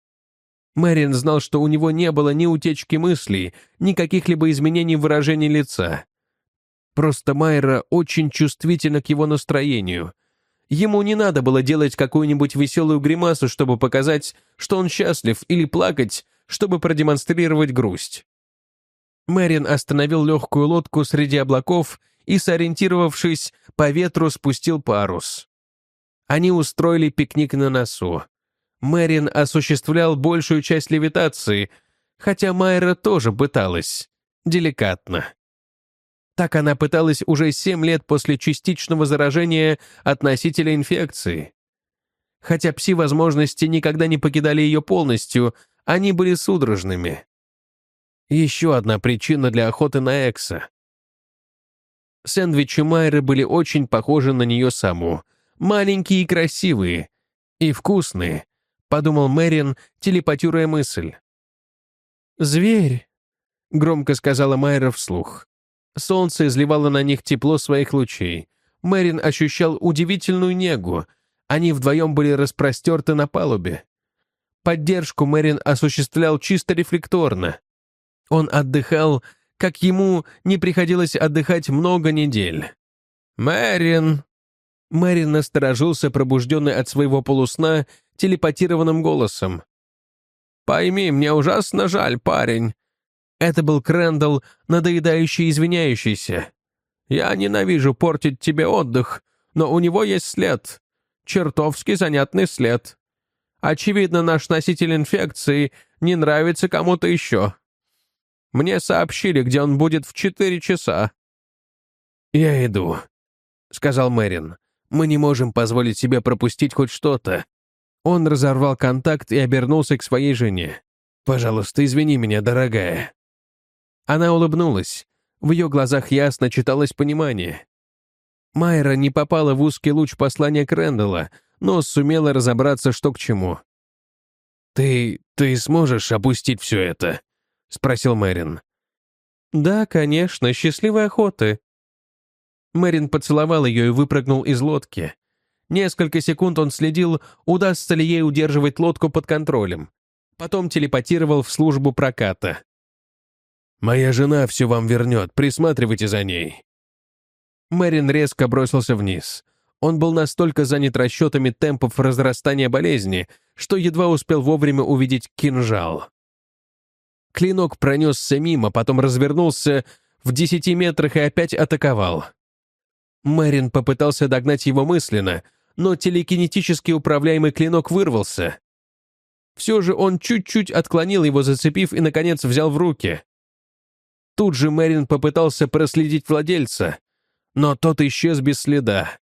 A: Мэрин знал, что у него не было ни утечки мыслей, ни каких-либо изменений выражения лица. Просто Майра очень чувствительна к его настроению. Ему не надо было делать какую-нибудь веселую гримасу, чтобы показать, что он счастлив, или плакать, чтобы продемонстрировать грусть. Мэрин остановил легкую лодку среди облаков и, сориентировавшись по ветру, спустил парус. Они устроили пикник на носу. Мэрин осуществлял большую часть левитации, хотя Майра тоже пыталась. Деликатно. Так она пыталась уже семь лет после частичного заражения от носителя инфекции. Хотя пси-возможности никогда не покидали ее полностью, они были судорожными. Еще одна причина для охоты на Экса. Сэндвичи Майры были очень похожи на нее саму. Маленькие и красивые. И вкусные, подумал Мэрин, телепатируя мысль. «Зверь», — громко сказала Майра вслух. Солнце изливало на них тепло своих лучей. Мэрин ощущал удивительную негу. Они вдвоем были распростерты на палубе. Поддержку Мэрин осуществлял чисто рефлекторно. Он отдыхал, как ему не приходилось отдыхать много недель. «Мэрин!» Мэрин насторожился, пробужденный от своего полусна, телепатированным голосом. «Пойми, мне ужасно жаль, парень». Это был Крэндалл, надоедающий и извиняющийся. «Я ненавижу портить тебе отдых, но у него есть след. Чертовски занятный след. Очевидно, наш носитель инфекции не нравится кому-то еще. Мне сообщили, где он будет в четыре часа». «Я иду», — сказал Мэрин. Мы не можем позволить себе пропустить хоть что-то». Он разорвал контакт и обернулся к своей жене. «Пожалуйста, извини меня, дорогая». Она улыбнулась. В ее глазах ясно читалось понимание. Майра не попала в узкий луч послания Крэндалла, но сумела разобраться, что к чему. «Ты... ты сможешь опустить все это?» — спросил Мэрин. «Да, конечно, счастливой охоты». Мэрин поцеловал ее и выпрыгнул из лодки. Несколько секунд он следил, удастся ли ей удерживать лодку под контролем. Потом телепатировал в службу проката. «Моя жена все вам вернет, присматривайте за ней». Мэрин резко бросился вниз. Он был настолько занят расчетами темпов разрастания болезни, что едва успел вовремя увидеть кинжал. Клинок пронесся мимо, потом развернулся в десяти метрах и опять атаковал. Мэрин попытался догнать его мысленно, но телекинетически управляемый клинок вырвался. Все же он чуть-чуть отклонил его, зацепив, и, наконец, взял в руки. Тут же Мэрин попытался проследить владельца, но тот исчез без следа.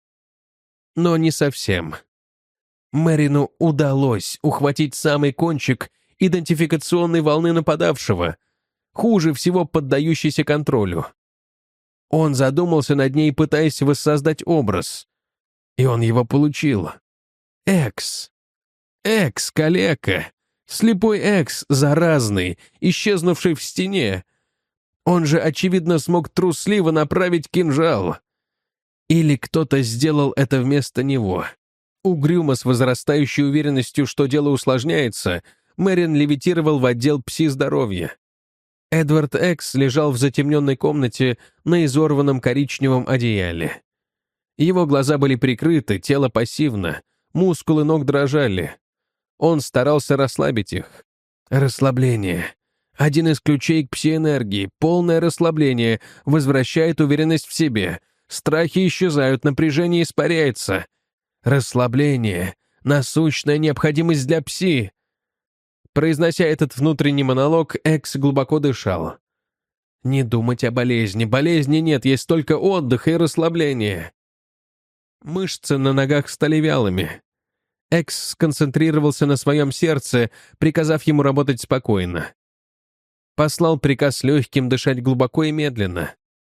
A: Но не совсем. Мэрину удалось ухватить самый кончик идентификационной волны нападавшего, хуже всего поддающейся контролю. Он задумался над ней, пытаясь воссоздать образ. И он его получил. Экс. Экс-калека. Слепой Экс, заразный, исчезнувший в стене. Он же, очевидно, смог трусливо направить кинжал. Или кто-то сделал это вместо него. Угрюмо, с возрастающей уверенностью, что дело усложняется, Мэрин левитировал в отдел пси-здоровья. Эдвард Экс лежал в затемненной комнате на изорванном коричневом одеяле. Его глаза были прикрыты, тело пассивно, мускулы ног дрожали. Он старался расслабить их. Расслабление. Один из ключей к пси-энергии. Полное расслабление возвращает уверенность в себе. Страхи исчезают, напряжение испаряется. Расслабление. Насущная необходимость для пси. Произнося этот внутренний монолог, Экс глубоко дышал. Не думать о болезни. Болезни нет, есть только отдых и расслабление. Мышцы на ногах стали вялыми. Экс сконцентрировался на своем сердце, приказав ему работать спокойно. Послал приказ легким дышать глубоко и медленно.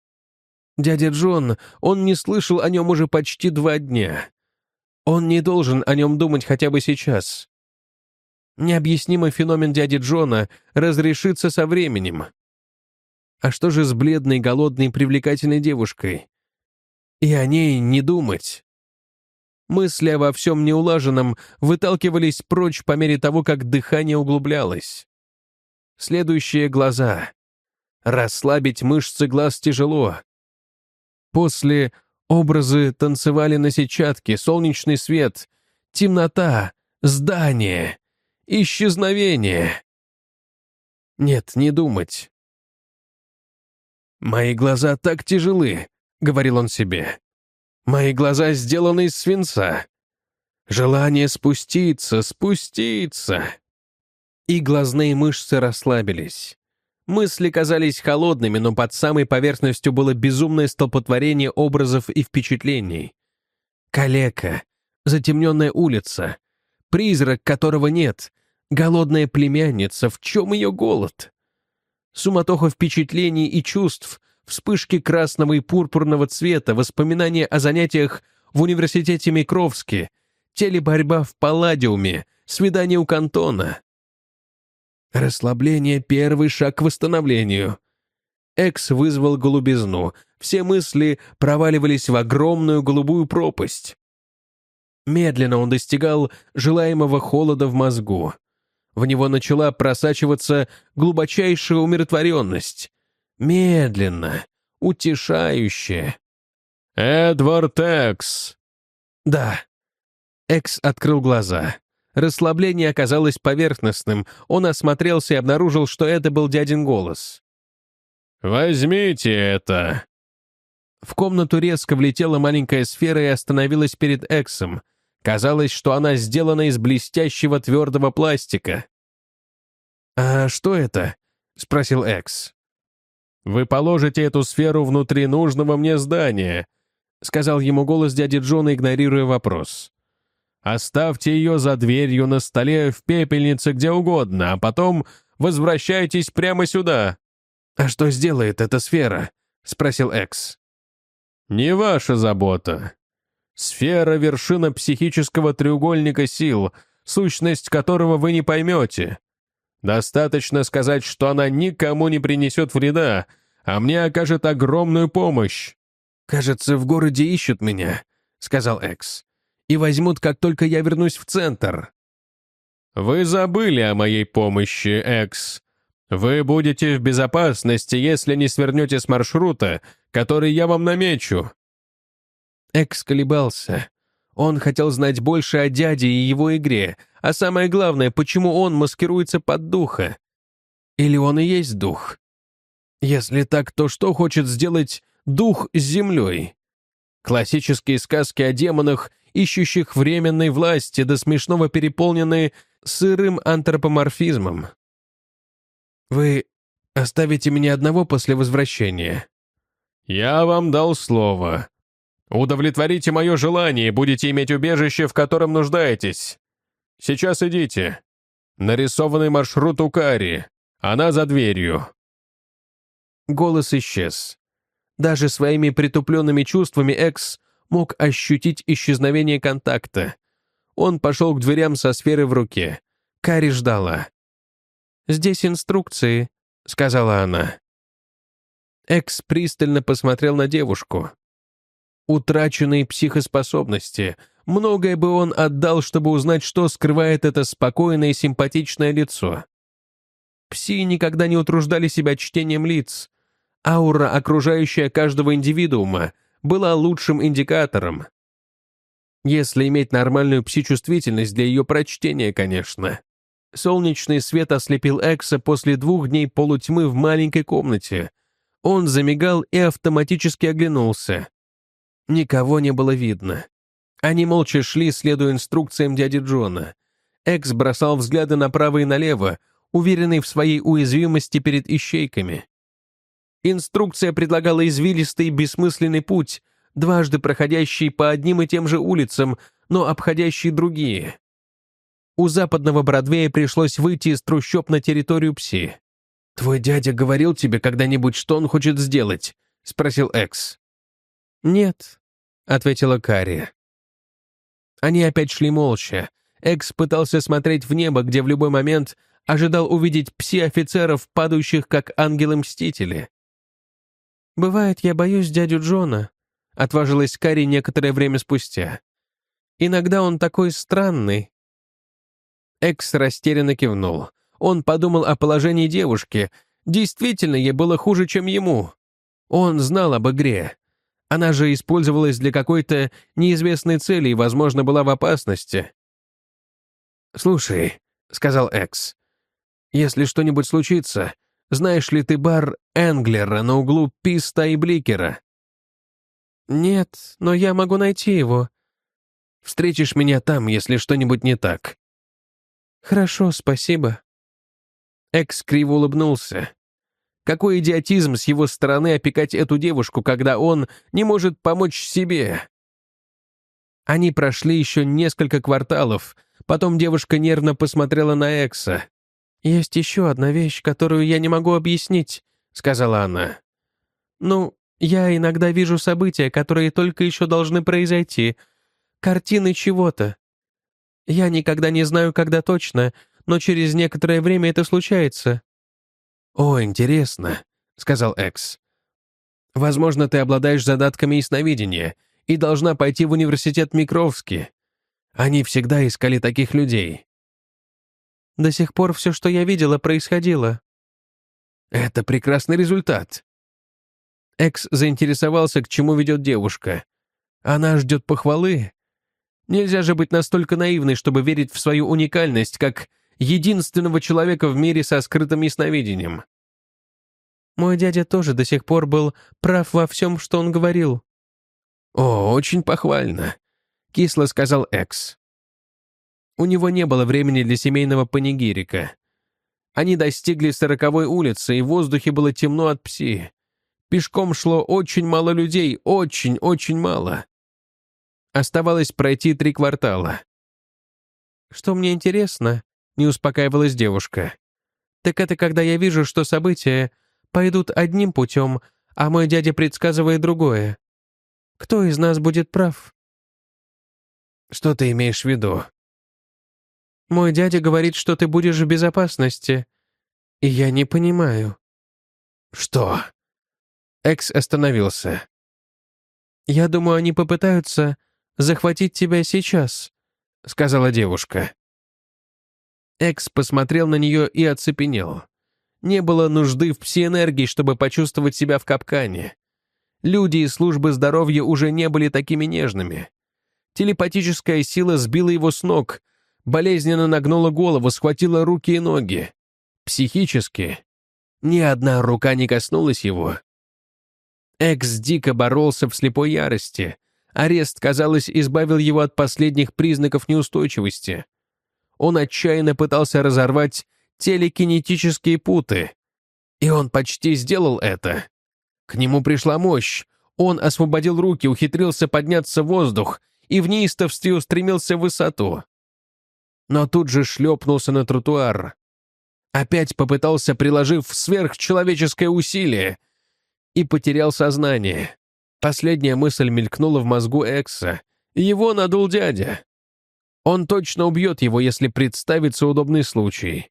A: Дядя Джон, он не слышал о нем уже почти два дня. Он не должен о нем думать хотя бы сейчас. Необъяснимый феномен дяди Джона разрешится со временем. А что же с бледной, голодной, привлекательной девушкой? И о ней не думать. Мысли обо всем неулаженном выталкивались прочь по мере того, как дыхание углублялось. Следующие глаза. Расслабить мышцы глаз тяжело. После образы танцевали на сетчатке, солнечный свет, темнота, здание, исчезновение. Нет, не думать. «Мои глаза так тяжелы», — говорил он себе. «Мои глаза сделаны из свинца. Желание спуститься, спуститься». И глазные мышцы расслабились. Мысли казались холодными, но под самой поверхностью было безумное столпотворение образов и впечатлений. Калека, затемненная улица, призрак, которого нет, голодная племянница, в чем ее голод? Суматоха впечатлений и чувств, вспышки красного и пурпурного цвета, воспоминания о занятиях в университете Микровски, телеборьба в Палладиуме, свидание у Кантона. Расслабление — первый шаг к восстановлению. Экс вызвал голубизну, все мысли проваливались в огромную голубую пропасть. Медленно он достигал желаемого холода в мозгу. В него начала просачиваться глубочайшая умиротворенность. Медленно, утешающе.
B: «Эдвард Экс!»
A: «Да». Экс открыл глаза. Расслабление оказалось поверхностным. Он осмотрелся и обнаружил, что это был дядин голос.
B: «Возьмите это!»
A: В комнату резко влетела маленькая сфера и остановилась перед Эксом. Казалось, что она сделана из блестящего твердого пластика. «А что это?» — спросил Экс.
B: «Вы положите эту сферу внутри нужного мне здания.
A: сказал ему голос дяди Джона, игнорируя вопрос. «Оставьте ее за дверью, на столе, в пепельнице, где угодно, а потом возвращайтесь прямо сюда». «А что сделает эта сфера?» — спросил Экс. «Не ваша забота. Сфера — вершина психического треугольника сил, сущность которого вы не поймете. Достаточно сказать, что она никому не принесет вреда, а мне окажет огромную помощь». «Кажется, в городе ищут меня», — сказал Экс. «И возьмут, как только я вернусь в центр». «Вы забыли о моей помощи, Экс. Вы будете в безопасности, если не свернете с маршрута, который я вам намечу». Экс колебался. Он хотел знать больше о дяде и его игре, а самое главное, почему он маскируется под духа. Или он и есть дух? Если так, то что хочет сделать дух с землей? Классические сказки о демонах, ищущих временной власти, до смешного переполнены сырым антропоморфизмом. «Вы оставите меня одного после возвращения?» «Я вам дал слово. Удовлетворите мое желание и будете иметь убежище, в котором нуждаетесь. Сейчас идите. Нарисованный маршрут у Кари. Она за дверью». Голос исчез. Даже своими притупленными чувствами Экс мог ощутить исчезновение контакта. Он пошел к дверям со сферой в руке. Кари ждала. «Здесь инструкции», — сказала она. Экс пристально посмотрел на девушку. Утраченные психоспособности. Многое бы он отдал, чтобы узнать, что скрывает это спокойное и симпатичное лицо. Пси никогда не утруждали себя чтением лиц. Аура, окружающая каждого индивидуума, была лучшим индикатором. Если иметь нормальную пси-чувствительность для ее прочтения, конечно. Солнечный свет ослепил Экса после двух дней полутьмы в маленькой комнате. Он замигал и автоматически оглянулся. Никого не было видно. Они молча шли, следуя инструкциям дяди Джона. Экс бросал взгляды направо и налево, уверенный в своей уязвимости перед ищейками. Инструкция предлагала извилистый бессмысленный путь, дважды проходящий по одним и тем же улицам, но обходящий другие. У западного Бродвея пришлось выйти из трущоб на территорию Пси. «Твой дядя говорил тебе когда-нибудь, что он хочет сделать?» — спросил Экс. «Нет», — ответила Кари. Они опять шли молча. Экс пытался смотреть в небо, где в любой момент ожидал увидеть пси-офицеров, падающих как ангелы-мстители. «Бывает, я боюсь дядю Джона», — отважилась Кари некоторое время спустя. «Иногда он такой странный». Экс растерянно кивнул. Он подумал о положении девушки. Действительно, ей было хуже, чем ему. Он знал об игре. Она же использовалась для какой-то неизвестной цели и, возможно, была в опасности. «Слушай», — сказал Экс, — «если что-нибудь случится, знаешь ли ты бар Энглера на углу Писта и Бликера?» «Нет, но я могу найти его». «Встретишь меня там, если что-нибудь не так». «Хорошо, спасибо». Экс криво улыбнулся. Какой идиотизм с его стороны опекать эту девушку, когда он не может помочь себе. Они прошли еще несколько кварталов, потом девушка нервно посмотрела на Экса. «Есть еще одна вещь, которую я не могу объяснить», — сказала она. «Ну, я иногда вижу события, которые только еще должны произойти, картины чего-то. Я никогда не знаю, когда точно, но через некоторое время это случается». «О, интересно», — сказал Экс. «Возможно, ты обладаешь задатками ясновидения и должна пойти в университет Микровски. Они всегда искали таких людей». «До сих пор все, что я видела, происходило». «Это прекрасный результат». Экс заинтересовался, к чему ведет девушка. Она ждет похвалы. Нельзя же быть настолько наивной, чтобы верить в свою уникальность, как единственного человека в мире со скрытым ясновидением. «Мой дядя тоже до сих пор был прав во всем, что он говорил». «О, очень похвально», — кисло сказал Экс. У него не было времени для семейного панигирика. Они достигли сороковой улицы, и в воздухе было темно от пси. Пешком шло очень мало людей, очень-очень мало. Оставалось пройти три квартала. «Что мне интересно?» — не успокаивалась девушка. «Так это когда я вижу, что события пойдут одним путем, а мой дядя предсказывает другое. Кто из нас будет прав?» «Что ты имеешь в виду?» «Мой дядя говорит, что ты будешь в безопасности. И я не понимаю». «Что?» Экс остановился. «Я думаю, они попытаются захватить тебя сейчас», — сказала девушка. Экс посмотрел на нее и оцепенел. Не было нужды в пси-энергии, чтобы почувствовать себя в капкане. Люди из службы здоровья уже не были такими нежными. Телепатическая сила сбила его с ног, болезненно нагнула голову, схватила руки и ноги. Психически ни одна рука не коснулась его. Экс дико боролся в слепой ярости. Арест, казалось, избавил его от последних признаков неустойчивости. Он отчаянно пытался разорвать телекинетические путы. И он почти сделал это. К нему пришла мощь. Он освободил руки, ухитрился подняться в воздух и в неистовстве устремился в высоту. Но тут же шлепнулся на тротуар. Опять попытался, приложив сверхчеловеческое усилие, и потерял сознание. Последняя мысль мелькнула в мозгу Экса. Его надул дядя. Он точно убьет его, если представится удобный случай.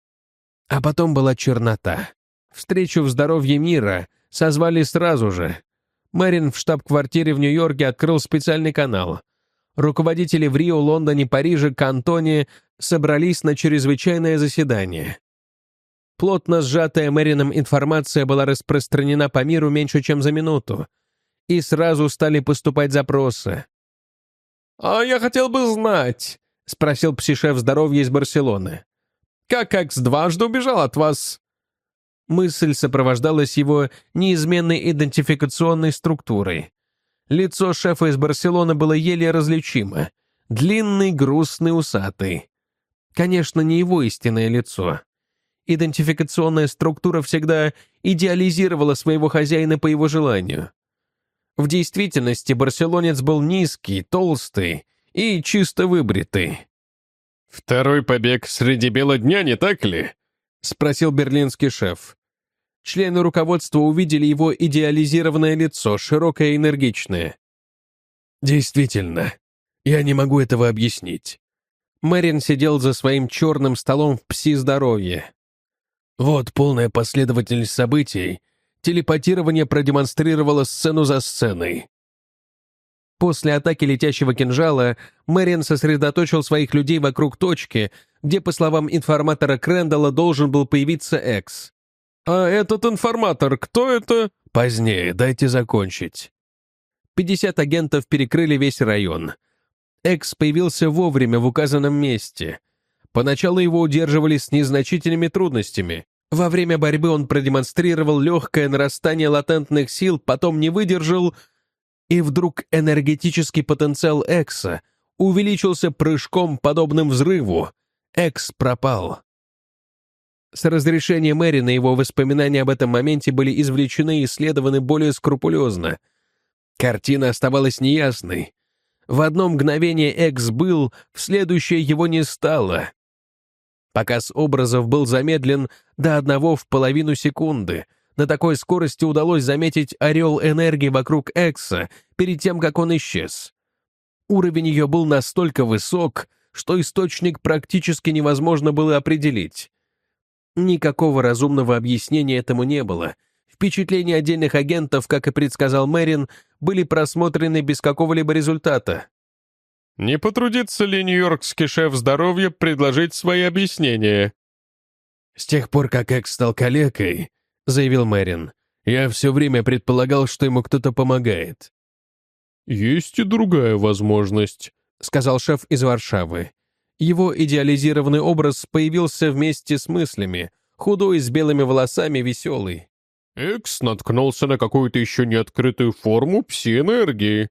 A: А потом была чернота. Встречу в здоровье мира созвали сразу же. Мэрин в штаб-квартире в Нью-Йорке открыл специальный канал. Руководители в Рио, Лондоне, Париже, Кантоне собрались на чрезвычайное заседание. Плотно сжатая Мэрином информация была распространена по миру меньше, чем за минуту. И сразу стали поступать запросы. «А я хотел бы знать», — спросил псишеф здоровья из Барселоны. «Как Экс дважды убежал от вас?» Мысль сопровождалась его неизменной идентификационной структурой. Лицо шефа из Барселоны было еле различимо. Длинный, грустный, усатый. Конечно, не его истинное лицо. Идентификационная структура всегда идеализировала своего хозяина по его желанию. В действительности барселонец был низкий, толстый и чисто выбритый.
B: «Второй побег среди бела дня, не так ли?»
A: — спросил берлинский шеф. Члены руководства увидели его идеализированное лицо, широкое и энергичное. «Действительно, я не могу этого объяснить». Мэрин сидел за своим черным столом в пси-здоровье. Вот полная последовательность событий. Телепатирование продемонстрировало сцену за сценой. После атаки летящего кинжала Мэрин сосредоточил своих людей вокруг точки, где, по словам информатора Крэндалла, должен был появиться Экс. «А этот информатор, кто это?» «Позднее, дайте закончить». пятьдесят агентов перекрыли весь район. Экс появился вовремя в указанном месте. Поначалу его удерживали с незначительными трудностями. Во время борьбы он продемонстрировал легкое нарастание латентных сил, потом не выдержал, и вдруг энергетический потенциал Экса увеличился прыжком, подобным взрыву. Экс пропал. С разрешения Мэрина его воспоминания об этом моменте были извлечены и исследованы более скрупулезно. Картина оставалась неясной. В одно мгновение Экс был, в следующее его не стало. Показ образов был замедлен до одного в половину секунды. На такой скорости удалось заметить орел энергии вокруг Экса перед тем, как он исчез. Уровень ее был настолько высок, что источник практически невозможно было определить. Никакого разумного объяснения этому не было. Впечатления отдельных агентов, как и предсказал Мэрин, были просмотрены без какого-либо результата.
B: «Не потрудится ли нью-йоркский шеф здоровья предложить свои объяснения?»
A: «С тех пор, как Экс стал калекой», — заявил Мэрин, «я все время предполагал, что ему кто-то помогает».
B: «Есть и другая возможность»,
A: — сказал шеф из Варшавы. Его идеализированный образ появился вместе с мыслями, худой, с белыми волосами, веселый.
B: «Экс наткнулся на какую-то еще не открытую форму пси-энергии».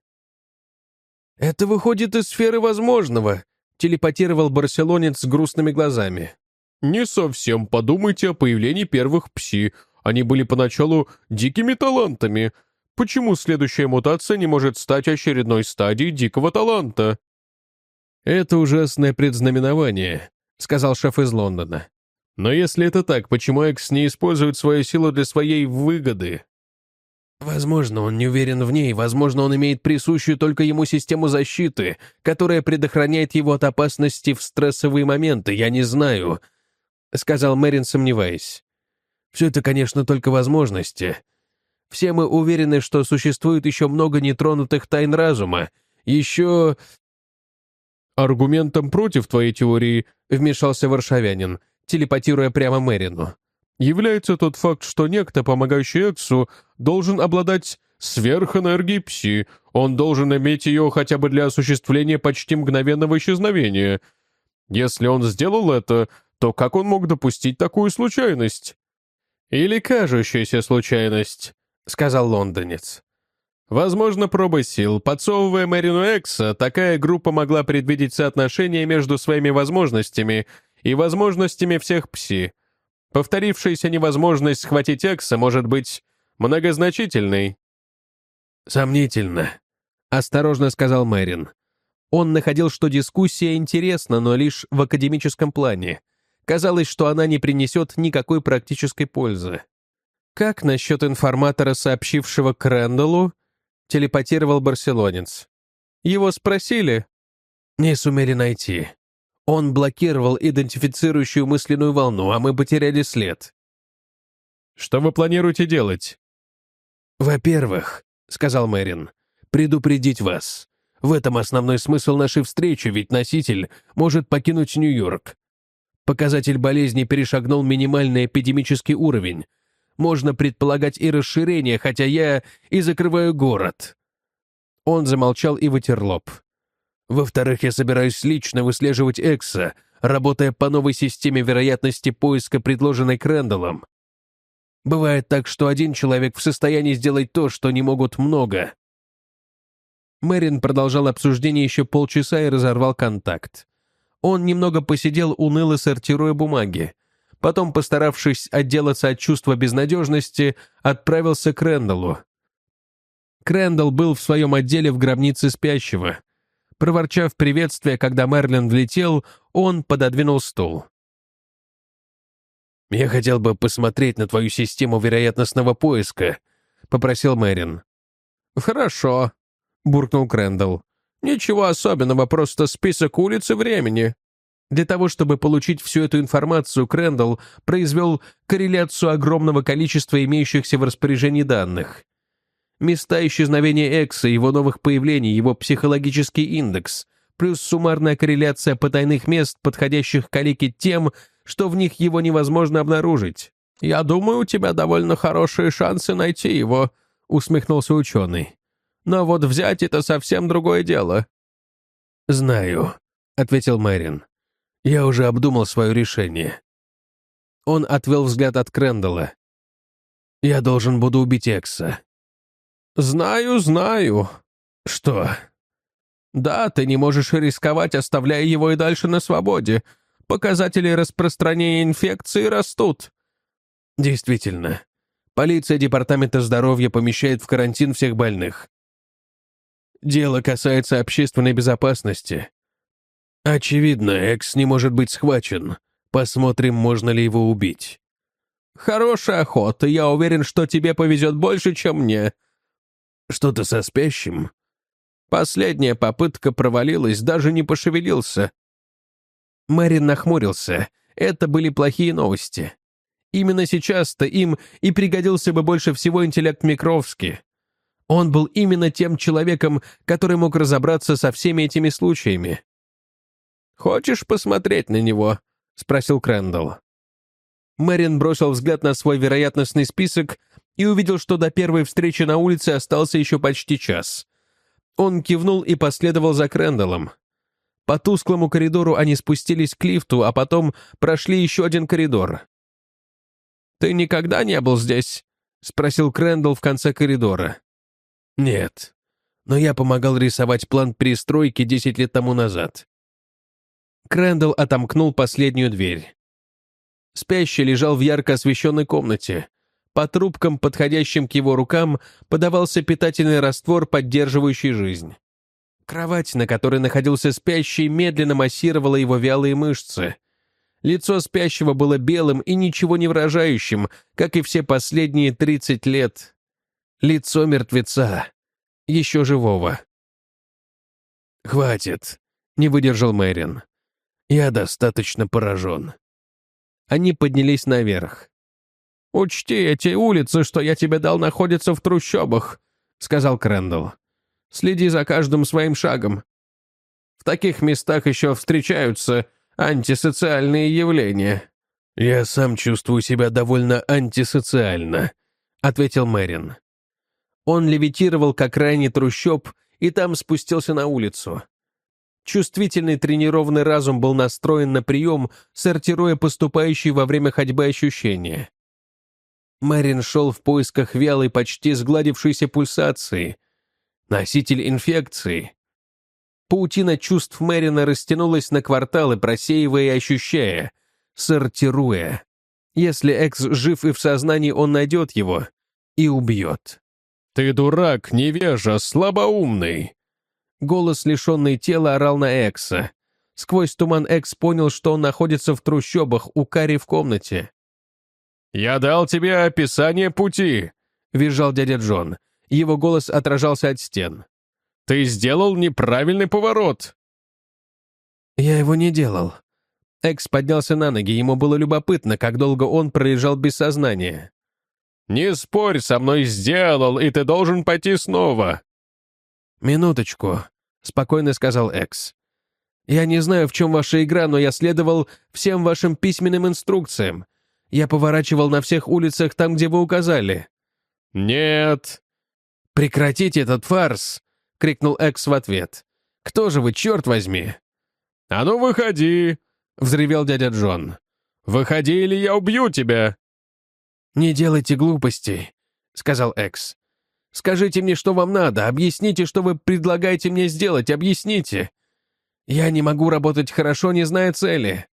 A: «Это выходит из сферы возможного», — телепатировал барселонец с грустными глазами.
B: «Не совсем. Подумайте о появлении первых пси. Они были поначалу дикими талантами. Почему следующая мутация не может стать очередной стадией дикого таланта?»
A: «Это ужасное предзнаменование», — сказал шеф из Лондона. «Но если это так, почему Экс не использует свою силу для своей выгоды?» «Возможно, он не уверен в ней, возможно, он имеет присущую только ему систему защиты, которая предохраняет его от опасности в стрессовые моменты, я не знаю», — сказал Мэрин, сомневаясь. «Все это, конечно, только возможности. Все мы уверены, что существует еще много нетронутых тайн разума. Еще...»
B: «Аргументом против твоей теории»,
A: — вмешался варшавянин, телепатируя прямо Мэрину,
B: «является тот факт, что некто, помогающий Эксу, должен обладать сверхэнергией Пси. Он должен иметь ее хотя бы для осуществления почти мгновенного исчезновения. Если он сделал это, то как он мог допустить такую случайность?»
A: «Или кажущуюся случайность», — сказал лондонец. «Возможно, пробой сил. Подсовывая Мэрину Экса, такая группа могла предвидеть соотношение между своими возможностями и возможностями всех Пси. Повторившаяся невозможность схватить Экса может быть многозначительной». «Сомнительно», — осторожно сказал Мэрин. Он находил, что дискуссия интересна, но лишь в академическом плане. Казалось, что она не принесет никакой практической пользы. «Как насчет информатора, сообщившего Крэндаллу?» — телепатировал барселонец. «Его спросили?» «Не сумели найти. Он блокировал идентифицирующую мысленную волну, а мы потеряли след».
B: «Что вы планируете делать?»
A: «Во-первых, — сказал Мэрин, — предупредить вас. В этом основной смысл нашей встречи, ведь носитель может покинуть Нью-Йорк. Показатель болезни перешагнул минимальный эпидемический уровень. Можно предполагать и расширение, хотя я и закрываю город». Он замолчал и вытер лоб. «Во-вторых, я собираюсь лично выслеживать Экса, работая по новой системе вероятности поиска, предложенной Крэндаллом. Бывает так, что один человек в состоянии сделать то, что не могут много». Мэрин продолжал обсуждение еще полчаса и разорвал контакт. Он немного посидел, уныло сортируя бумаги. Потом, постаравшись отделаться от чувства безнадежности, отправился к Крэндаллу. Крэндалл был в своем отделе в гробнице спящего. Проворчав приветствие, когда Мерлин влетел, он пододвинул стул. «Я хотел бы посмотреть на твою систему вероятностного поиска», — попросил Мэрин. «Хорошо», — буркнул Крэндалл. «Ничего особенного, просто список улиц и времени». Для того, чтобы получить всю эту информацию, Крэндалл произвел корреляцию огромного количества имеющихся в распоряжении данных. Места исчезновения Экса, его новых появлений, его психологический индекс, плюс суммарная корреляция потайных мест, подходящих к Алике тем, что в них его невозможно обнаружить. «Я думаю, у тебя довольно хорошие шансы найти его», — усмехнулся ученый. «Но вот взять — это совсем другое дело». «Знаю», — ответил Мэрин. «Я уже обдумал свое решение». Он отвел взгляд от Крэндалла. «Я должен буду убить Экса». «Знаю, знаю». «Что?» «Да, ты не можешь рисковать, оставляя его и дальше на свободе. Показатели распространения инфекции растут». «Действительно. Полиция Департамента здоровья помещает в карантин всех больных. Дело касается общественной безопасности. Очевидно, Экс не может быть схвачен. Посмотрим, можно ли его убить». «Хорошая охота. Я уверен, что тебе повезет больше, чем мне». «Что-то со спящим?» «Последняя попытка провалилась, даже не пошевелился». Мэрин нахмурился. Это были плохие новости. Именно сейчас-то им и пригодился бы больше всего интеллект Микровски. Он был именно тем человеком, который мог разобраться со всеми этими случаями. «Хочешь посмотреть на него?» — спросил Крэндалл. Мэрин бросил взгляд на свой вероятностный список и увидел, что до первой встречи на улице остался еще почти час. Он кивнул и последовал за Крэндаллом. По тусклому коридору они спустились к лифту, а потом прошли еще один коридор. «Ты никогда не был здесь?» — спросил Крэндалл в конце коридора. «Нет, но я помогал рисовать план перестройки десять лет тому назад». Крэндалл отомкнул последнюю дверь. Спящий лежал в ярко освещенной комнате. По трубкам, подходящим к его рукам, подавался питательный раствор, поддерживающий жизнь. Кровать, на которой находился спящий, медленно массировала его вялые мышцы. Лицо спящего было белым и ничего не выражающим, как и все последние тридцать лет. Лицо мертвеца, еще живого. «Хватит», — не выдержал Мэрин. «Я достаточно поражен». Они поднялись наверх. «Учти, эти улицы, что я тебе дал, находятся в трущобах», — сказал Крэндалл. «Следи за каждым своим шагом. В таких местах еще встречаются антисоциальные явления». «Я сам чувствую себя довольно антисоциально», — ответил Мэрин. Он левитировал к окраине трущоб и там спустился на улицу. Чувствительный тренированный разум был настроен на прием, сортируя поступающие во время ходьбы ощущения. Мэрин шел в поисках вялой, почти сгладившейся пульсации. Носитель инфекции. Паутина чувств Мэрина растянулась на кварталы, просеивая и ощущая, сортируя. Если Экс жив и в сознании, он найдет его и убьет.
B: «Ты дурак, невежа, слабоумный!»
A: Голос, лишенный тела, орал на Экса. Сквозь туман Экс понял, что он находится в трущобах у Кари в комнате.
B: «Я дал тебе описание пути», — визжал дядя Джон. Его голос отражался от стен. «Ты сделал неправильный поворот».
A: «Я его не делал». Экс поднялся на ноги, ему было любопытно, как долго он пролежал без сознания.
B: «Не спорь, со мной сделал, и ты должен пойти снова».
A: «Минуточку», — спокойно сказал Экс. «Я не знаю, в чем ваша игра, но я следовал всем вашим письменным инструкциям. Я поворачивал на всех улицах там, где вы указали».
B: «Нет».
A: «Прекратите этот фарс!» — крикнул Экс в ответ. «Кто же вы, черт возьми?»
B: «А ну выходи!» — взревел дядя Джон. «Выходи, или я убью тебя!»
A: «Не делайте глупостей», — сказал Экс. «Скажите мне, что вам надо, объясните, что вы предлагаете мне сделать, объясните. Я не могу работать хорошо, не зная цели».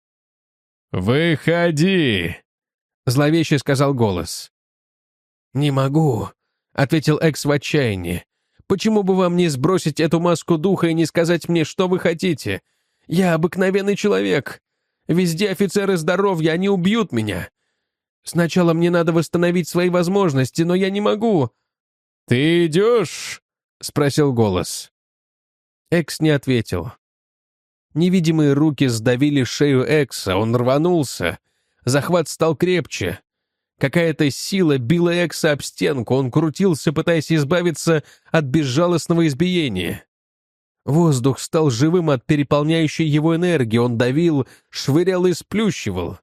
B: «Выходи!»
A: — зловеще сказал голос. «Не могу», — ответил Экс в отчаянии. «Почему бы вам не сбросить эту маску духа и не сказать мне, что вы хотите? Я обыкновенный человек. Везде офицеры здоровья, они убьют меня. Сначала мне надо восстановить свои возможности, но я не могу».
B: «Ты идешь?»
A: — спросил голос. Экс не ответил. Невидимые руки сдавили шею Экса, он рванулся. Захват стал крепче. Какая-то сила била Экса об стенку, он крутился, пытаясь избавиться от безжалостного избиения. Воздух стал живым от переполняющей его энергии, он давил, швырял и сплющивал.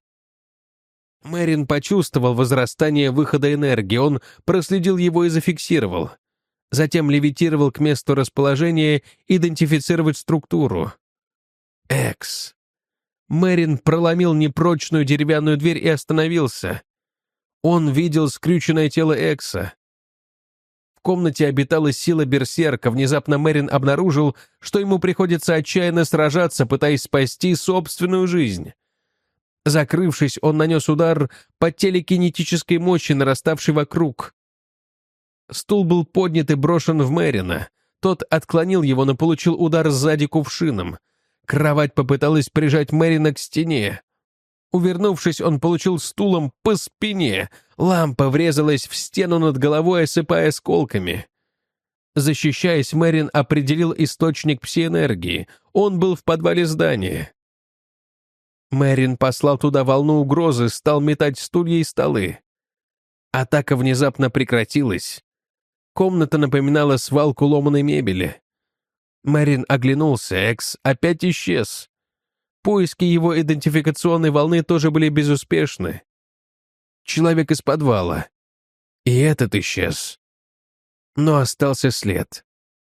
A: Мэрин почувствовал возрастание выхода энергии, он проследил его и зафиксировал. Затем левитировал к месту расположения, идентифицировать структуру. Экс. Мэрин проломил непрочную деревянную дверь и остановился. Он видел скрюченное тело Экса. В комнате обитала сила берсерка. Внезапно Мэрин обнаружил, что ему приходится отчаянно сражаться, пытаясь спасти собственную жизнь. Закрывшись, он нанес удар по телекинетической мощи, нараставшей вокруг. Стул был поднят и брошен в Мэрина. Тот отклонил его, но получил удар сзади кувшином. Кровать попыталась прижать Мэрина к стене. Увернувшись, он получил стулом по спине. Лампа врезалась в стену над головой, осыпая осколками. Защищаясь, Мэрин определил источник пси-энергии. Он был в подвале здания. Мэрин послал туда волну угрозы, стал метать стулья и столы. Атака внезапно прекратилась. Комната напоминала свалку ломаной мебели. Мэрин оглянулся, Экс опять исчез. Поиски его идентификационной волны тоже были безуспешны. Человек из подвала. И этот исчез. Но остался след.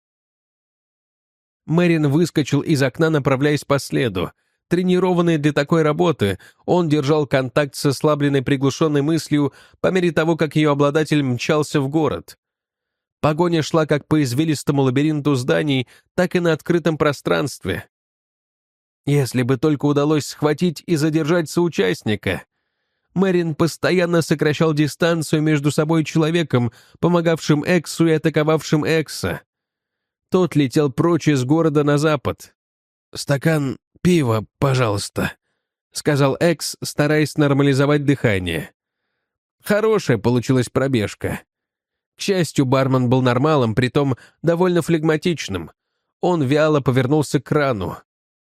A: Мэрин выскочил из окна, направляясь по следу. Тренированный для такой работы, он держал контакт с ослабленной приглушенной мыслью по мере того, как ее обладатель мчался в город. Погоня шла как по извилистому лабиринту зданий, так и на открытом пространстве. Если бы только удалось схватить и задержать соучастника. Мэрин постоянно сокращал дистанцию между собой и человеком, помогавшим Эксу и атаковавшим Экса. Тот летел прочь из города на запад. «Стакан пива, пожалуйста», — сказал Экс, стараясь нормализовать дыхание. Хорошая получилась пробежка. К счастью, бармен был нормалом, притом довольно флегматичным. Он вяло повернулся к крану.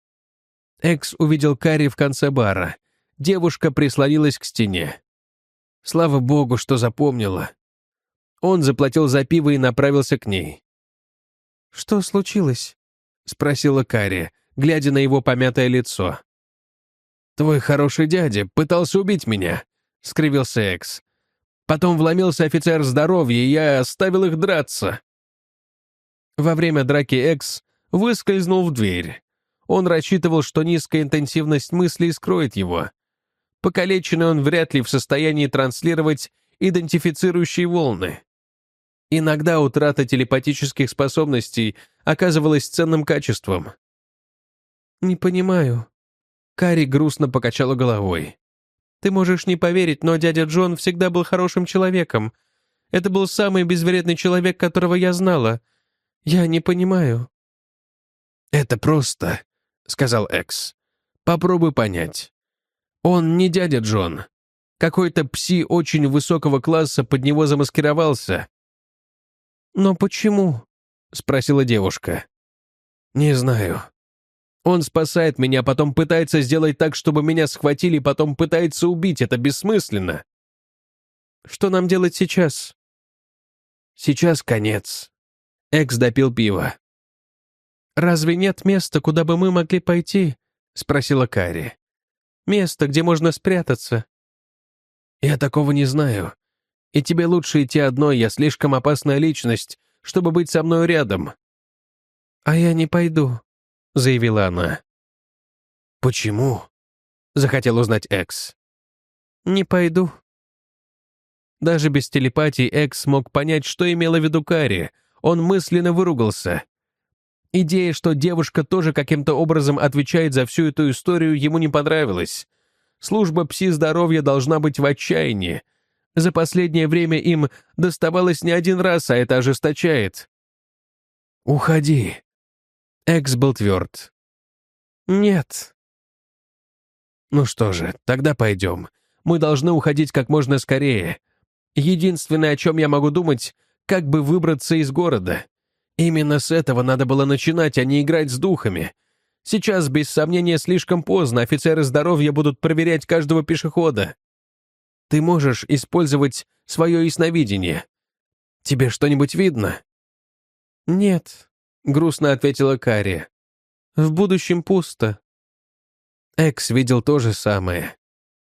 A: Экс увидел Кари в конце бара. Девушка прислонилась к стене. Слава богу, что запомнила. Он заплатил за пиво и направился к ней. «Что случилось?» — спросила Кари, глядя на его помятое лицо. «Твой хороший дядя пытался убить меня», — скривился Экс. «Потом вломился офицер здоровья, и я оставил их драться». Во время драки Экс выскользнул в дверь. Он рассчитывал, что низкая интенсивность мыслей скроет его. Покалеченный он вряд ли в состоянии транслировать идентифицирующие волны. Иногда утрата телепатических способностей оказывалась ценным качеством. «Не понимаю». Кари грустно покачала головой. «Ты можешь не поверить, но дядя Джон всегда был хорошим человеком. Это был самый безвредный человек, которого я знала. Я не понимаю». «Это просто», — сказал Экс. «Попробуй понять. Он не дядя Джон. Какой-то пси очень высокого класса под него замаскировался». «Но почему?» — спросила девушка. «Не знаю. Он спасает меня, потом пытается сделать так, чтобы меня схватили, потом пытается убить. Это бессмысленно». «Что нам делать сейчас?» «Сейчас конец». Экс допил пиво. «Разве нет места, куда бы мы могли пойти?» — спросила Кари. «Место, где можно спрятаться». «Я такого не знаю. И тебе лучше идти одной, я слишком опасная личность, чтобы быть со мной рядом». «А я не пойду», — заявила она. «Почему?» — захотел узнать Экс. «Не пойду». Даже без телепатии Экс мог понять, что имела в виду Кари. Он мысленно выругался. Идея, что девушка тоже каким-то образом отвечает за всю эту историю, ему не понравилась. Служба пси-здоровья должна быть в отчаянии. За последнее время им доставалось не один раз, а это ожесточает. «Уходи». Экс был тверд. «Нет». «Ну что же, тогда пойдем. Мы должны уходить как можно скорее. Единственное, о чем я могу думать, как бы выбраться из города. Именно с этого надо было начинать, а не играть с духами. Сейчас, без сомнения, слишком поздно, офицеры здоровья будут проверять каждого пешехода. Ты можешь использовать свое ясновидение. Тебе что-нибудь видно?» «Нет», — грустно ответила Кари. «В будущем пусто». Экс видел то же самое.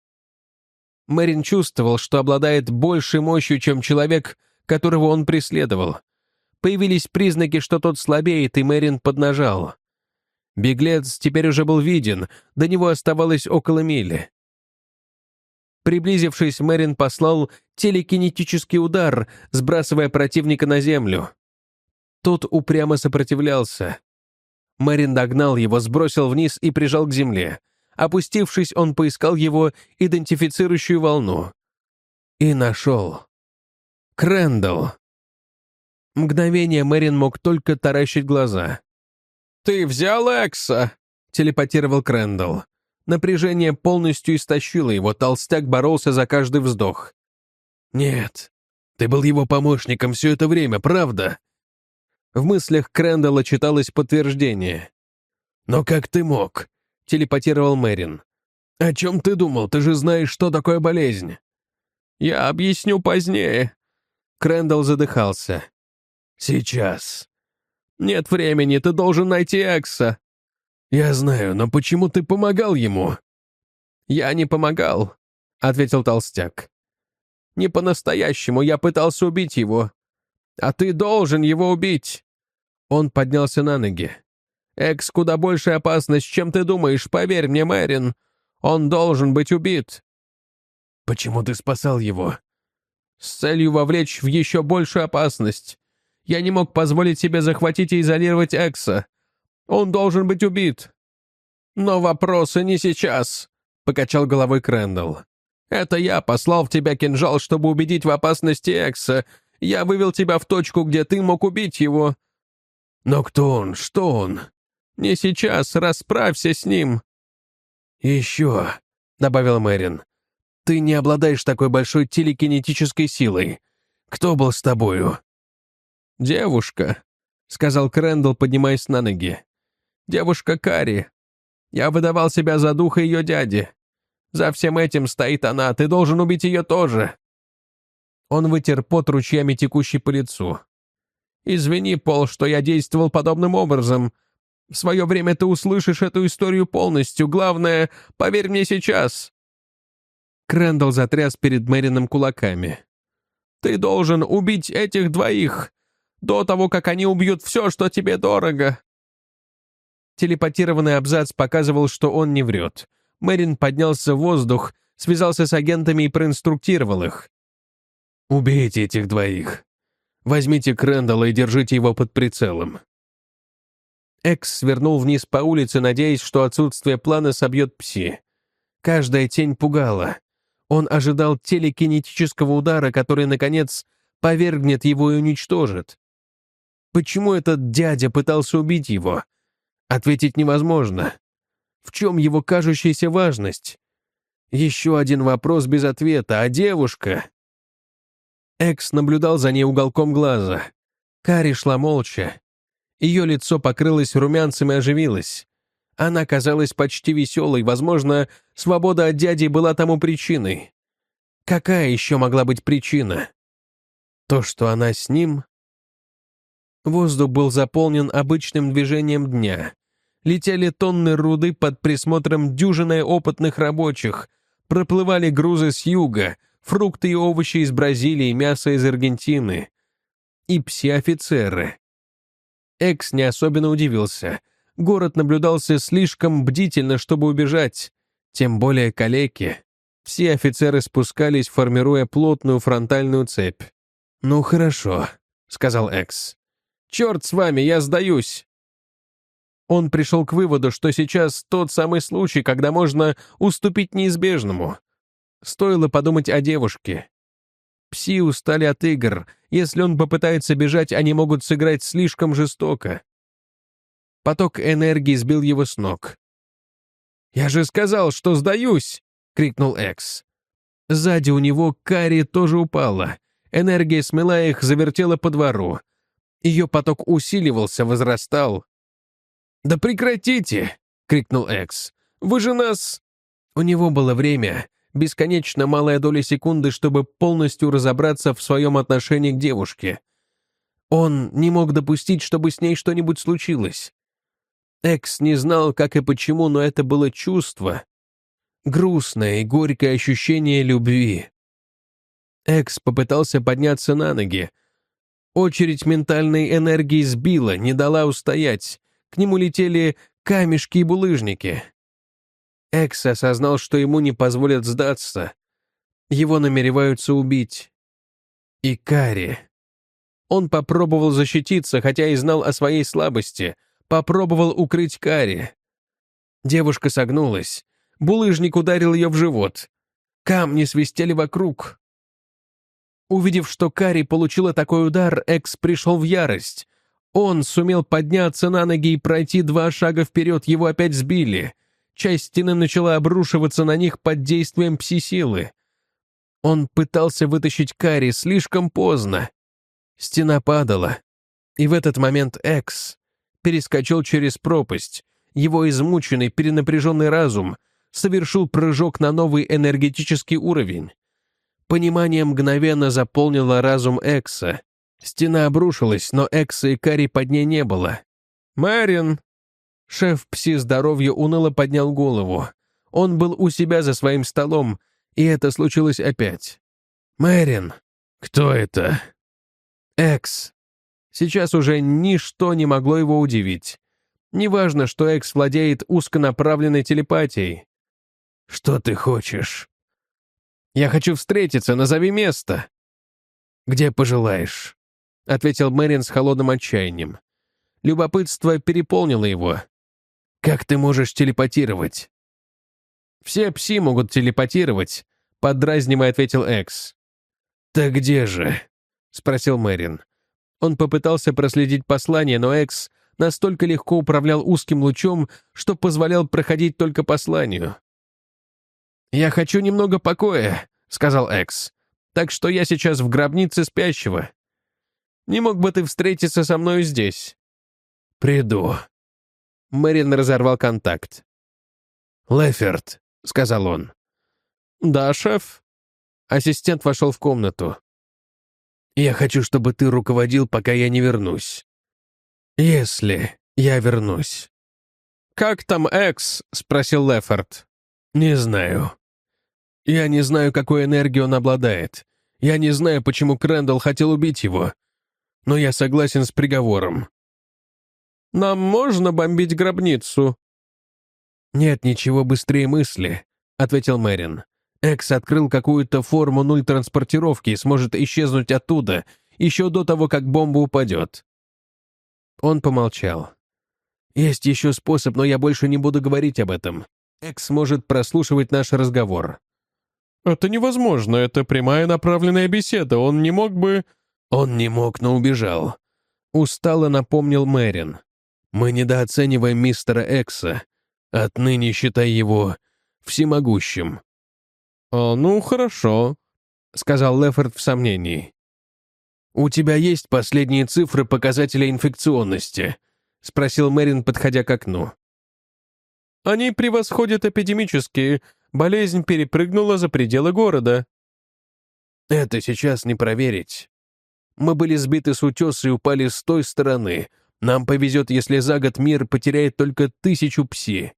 A: Мэрин чувствовал, что обладает большей мощью, чем человек, которого он преследовал. Появились признаки, что тот слабеет, и Мэрин поднажал. Беглец теперь уже был виден, до него оставалось около мили. Приблизившись, Мэрин послал телекинетический удар, сбрасывая противника на землю. Тот упрямо сопротивлялся. Мэрин догнал его, сбросил вниз и прижал к земле. Опустившись, он поискал его идентифицирующую волну. И нашел. Крэндалл. Мгновение Мэрин мог только таращить глаза. «Ты взял Экса?» — телепатировал Крэндалл. Напряжение полностью истощило его, толстяк боролся за каждый вздох. «Нет, ты был его помощником все это время, правда?» В мыслях Крэндалла читалось подтверждение. «Но как ты мог?» — телепатировал Мэрин. «О чем ты думал? Ты же знаешь, что такое болезнь». «Я объясню позднее». Крэндалл задыхался. «Сейчас». «Нет времени, ты должен найти Экса». «Я знаю, но почему ты помогал ему?» «Я не помогал», — ответил толстяк. «Не по-настоящему, я пытался убить его. А ты должен его убить». Он поднялся на ноги. «Экс куда большая опасность, чем ты думаешь, поверь мне, Мэрин. Он должен быть убит». «Почему ты спасал его?» «С целью вовлечь в еще большую опасность. Я не мог позволить себе захватить и изолировать Экса. Он должен быть убит». «Но вопросы не сейчас», — покачал головой Крэндалл. Это я послал в тебя кинжал, чтобы убедить в опасности Экса. Я вывел тебя в точку, где ты мог убить его». «Но кто он? Что он?» «Не сейчас, расправься с ним». «Еще», — добавил Мэрин, — «ты не обладаешь такой большой телекинетической силой. Кто был с тобою?» «Девушка», — сказал Крэндалл, поднимаясь на ноги. «Девушка Кари. Я выдавал себя за духа ее дяди. За всем этим стоит она, ты должен убить ее тоже». Он вытер пот ручьями, текущий по лицу. «Извини, Пол, что я действовал подобным образом. В свое время ты услышишь эту историю полностью. Главное, поверь мне сейчас». Крэндалл затряс перед Мэрином кулаками. «Ты должен убить этих двоих до того, как они убьют все, что тебе дорого». Телепатированный абзац показывал, что он не врет. Мэрин поднялся в воздух, связался с агентами и проинструктировал их. «Убейте этих двоих. Возьмите Крэндалла и держите его под прицелом». Экс свернул вниз по улице, надеясь, что отсутствие плана собьет Пси. Каждая тень пугала. Он ожидал телекинетического удара, который, наконец, повергнет его и уничтожит. Почему этот дядя пытался убить его? Ответить невозможно. В чем его кажущаяся важность? Еще один вопрос без ответа, а девушка? Экс наблюдал за ней уголком глаза. Кари шла молча. Ее лицо покрылось румянцем и оживилось. Она казалась почти веселой, возможно, свобода от дяди была тому причиной. Какая еще могла быть причина? То, что она с ним? Воздух был заполнен обычным движением дня. Летели тонны руды под присмотром дюжины опытных рабочих, проплывали грузы с юга, фрукты и овощи из Бразилии, мясо из Аргентины. И пси-офицеры. Экс не особенно удивился. Город наблюдался слишком бдительно, чтобы убежать. Тем более калеки. Все офицеры спускались, формируя плотную фронтальную цепь. «Ну хорошо», — сказал Экс. «Черт с вами, я сдаюсь». Он пришел к выводу, что сейчас тот самый случай, когда можно уступить неизбежному. Стоило подумать о девушке. Пси устали от игр. Если он попытается бежать, они могут сыграть слишком жестоко. Поток энергии сбил его с ног. «Я же сказал, что сдаюсь!» — крикнул Экс. Сзади у него Кари тоже упала. Энергия смела их, завертела по двору. Ее поток усиливался, возрастал. «Да прекратите!» — крикнул Экс. «Вы же нас...» У него было время, бесконечно малая доля секунды, чтобы полностью разобраться в своем отношении к девушке. Он не мог допустить, чтобы с ней что-нибудь случилось. Экс не знал, как и почему, но это было чувство. Грустное и горькое ощущение любви. Экс попытался подняться на ноги. Очередь ментальной энергии сбила, не дала устоять. К нему летели камешки и булыжники. Экс осознал, что ему не позволят сдаться. Его намереваются убить. И Кари. Он попробовал защититься, хотя и знал о своей слабости. Попробовал укрыть Кари. Девушка согнулась. Булыжник ударил ее в живот. Камни свистели вокруг. Увидев, что Кари получила такой удар, Экс пришел в ярость. Он сумел подняться на ноги и пройти два шага вперед, его опять сбили. Часть стены начала обрушиваться на них под действием пси-силы. Он пытался вытащить Кари слишком поздно. Стена падала. И в этот момент Экс перескочил через пропасть. Его измученный, перенапряженный разум совершил прыжок на новый энергетический уровень. Понимание мгновенно заполнило разум Экса. Стена обрушилась, но Экса и Кари под ней не было. «Мэрин!» Шеф пси-здоровья уныло поднял голову. Он был у себя за своим столом, и это случилось опять. «Мэрин!» «Кто это?» «Экс». Сейчас уже ничто не могло его удивить. Неважно, что Экс владеет узконаправленной телепатией. «Что ты хочешь?» «Я хочу встретиться, назови место». «Где пожелаешь», — ответил Мэрин с холодным отчаянием. Любопытство переполнило его. «Как ты можешь телепатировать?» «Все пси могут телепатировать», — — подразнивая ответил Экс. «Так где же?» — спросил Мэрин. Он попытался проследить послание, но Экс настолько легко управлял узким лучом, что позволял проходить только посланию. «Я хочу немного покоя», — сказал Экс. «Так что я сейчас в гробнице спящего. Не мог бы ты встретиться со мною здесь?» «Приду». Мэрин разорвал контакт. «Леферт», — сказал он. «Да, шеф». Ассистент вошел в комнату. «Я хочу, чтобы ты руководил, пока я не вернусь. Если я вернусь».
B: «Как там Экс?» — спросил Леферт.
A: «Не знаю. Я не знаю, какой энергией он обладает. Я не знаю, почему Крэндалл хотел убить его. Но я согласен с приговором».
B: «Нам можно бомбить гробницу?»
A: «Нет ничего быстрее мысли», — ответил Мэрин. «Экс открыл какую-то форму нуль-транспортировки и сможет исчезнуть оттуда еще до того, как бомба упадет». Он помолчал. «Есть еще способ, но я больше не буду говорить об этом. Экс может прослушивать наш разговор».
B: «Это невозможно, это прямая направленная беседа, он не мог бы...»
A: «Он не мог, но убежал», — устало напомнил Мэрин. «Мы недооцениваем мистера Экса. Отныне считай его всемогущим».
B: «А, ну, хорошо», — сказал Леферт в сомнении.
A: «У тебя есть последние цифры показателя инфекционности?» — спросил Мэрин, подходя к окну.
B: «Они превосходят эпидемические. Болезнь перепрыгнула за пределы города».
A: «Это сейчас не проверить. Мы были сбиты с утеса и упали с той стороны. Нам повезет, если за год мир потеряет только тысячу пси».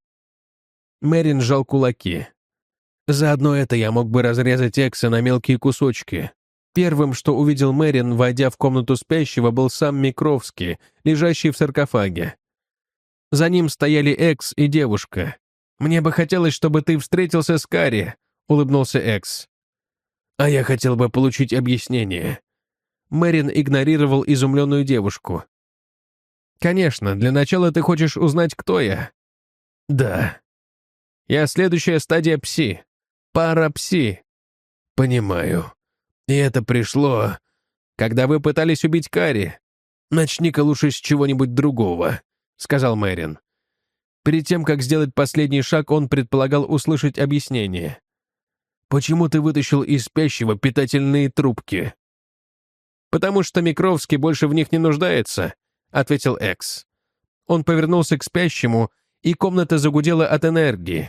A: Мэрин сжал кулаки. «Заодно это я мог бы разрезать Экса на мелкие кусочки». Первым, что увидел Мэрин, войдя в комнату спящего, был сам Микровский, лежащий в саркофаге. За ним стояли Экс и девушка. «Мне бы хотелось, чтобы ты встретился с Карри», — улыбнулся Экс. «А я хотел бы получить объяснение». Мэрин игнорировал изумленную девушку. «Конечно, для начала ты хочешь узнать, кто я?» «Да». «Я следующая стадия пси. Парапси». «Понимаю. И это пришло, когда вы пытались убить Карри. Начни-ка лучше с чего-нибудь другого», — сказал Мэрин. Перед тем, как сделать последний шаг, он предполагал услышать объяснение. «Почему ты вытащил из спящего питательные трубки?» «Потому что Микровский больше в них не нуждается», — ответил Экс. Он повернулся к спящему, и комната загудела от энергии.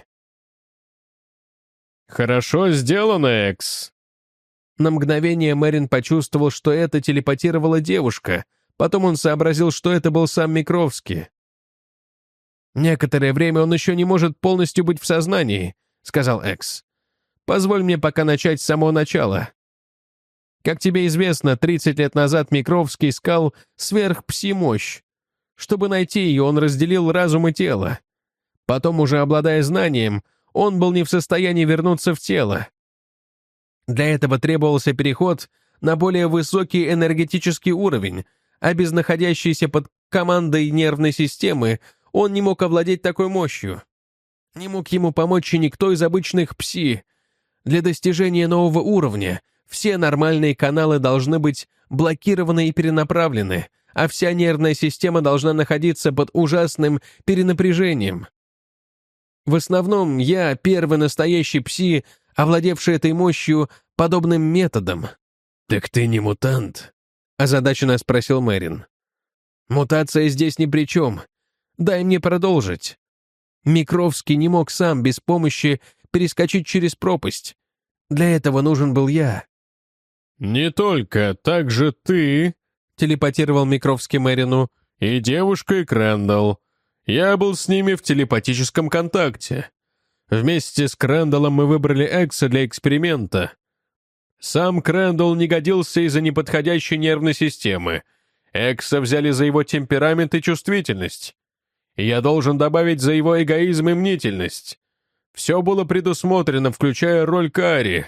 B: «Хорошо сделано, Экс».
A: На мгновение Мэрин почувствовал, что это телепатировала девушка, потом он сообразил, что это был сам Микровский. «Некоторое время он еще не может полностью быть в сознании», — сказал Экс. «Позволь мне пока начать с самого начала. Как тебе известно, тридцать лет назад Микровский искал сверхпси-мощь. Чтобы найти ее, он разделил разум и тело. Потом, уже обладая знанием, он был не в состоянии вернуться в тело. Для этого требовался переход на более высокий энергетический уровень, а без находящейся под командой нервной системы он не мог овладеть такой мощью. Не мог ему помочь и никто из обычных пси. Для достижения нового уровня все нормальные каналы должны быть блокированы и перенаправлены, а вся нервная система должна находиться под ужасным перенапряжением. В основном я первый настоящий пси, овладевший этой мощью подобным методом». «Так ты не мутант?» — озадаченно спросил Мэрин. «Мутация здесь ни при чем. Дай мне продолжить. Микровский не мог сам без помощи перескочить через пропасть. Для этого нужен был я».
B: «Не только, также ты», — телепатировал Микровский Мэрину, «и девушка, и Крэндалл. Я был с ними в телепатическом контакте. Вместе с Крэндаллом мы выбрали Экса для эксперимента. Сам Крэндалл не годился из-за неподходящей нервной системы. Экса взяли за его темперамент и чувствительность. И я должен добавить за его эгоизм и мнительность. Все было предусмотрено, включая роль Карри».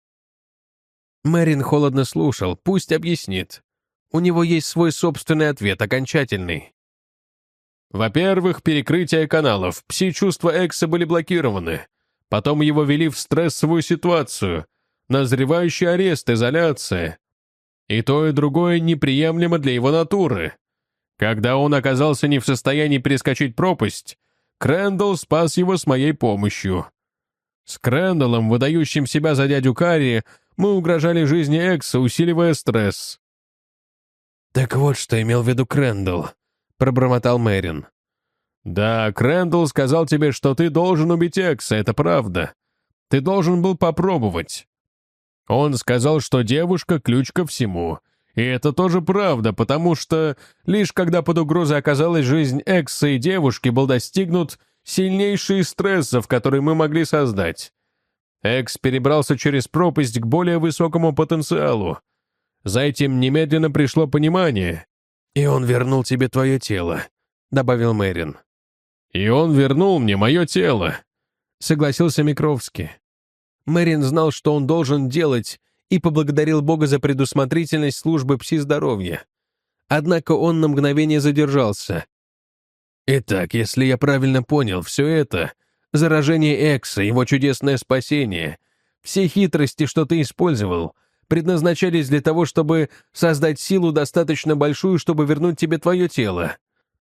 A: Мэрин холодно слушал, пусть объяснит. У него есть свой собственный ответ, окончательный.
B: Во-первых, перекрытие каналов. Пси-чувства Экса были блокированы. Потом его вели в стрессовую ситуацию, назревающий арест, изоляция. И то, и другое неприемлемо для его натуры. Когда он оказался не в состоянии перескочить пропасть, Крэндалл спас его с моей помощью. С Крэндаллом, выдающим себя за дядю Карри, мы угрожали жизни Экса, усиливая стресс.
A: «Так вот, что имел в виду Крэндалл», — пробормотал Мэрин.
B: «Да, Крэндалл сказал тебе, что ты должен убить Экса, это правда. Ты должен был попробовать. Он сказал, что девушка — ключ ко всему. И это тоже правда, потому что лишь когда под угрозой оказалась жизнь Экса и девушки, был достигнут сильнейший из стрессов, который мы могли создать. Экс перебрался через пропасть к более высокому потенциалу. За этим немедленно пришло понимание».
A: «И он вернул тебе твое тело», — добавил Мэрин.
B: «И он вернул мне мое тело», — согласился Микровский.
A: Мэрин знал, что он должен делать, и поблагодарил Бога за предусмотрительность службы пси-здоровья. Однако он на мгновение задержался. «Итак, если я правильно понял, все это — заражение Экса, его чудесное спасение, все хитрости, что ты использовал, предназначались для того, чтобы создать силу достаточно большую, чтобы вернуть тебе твое тело».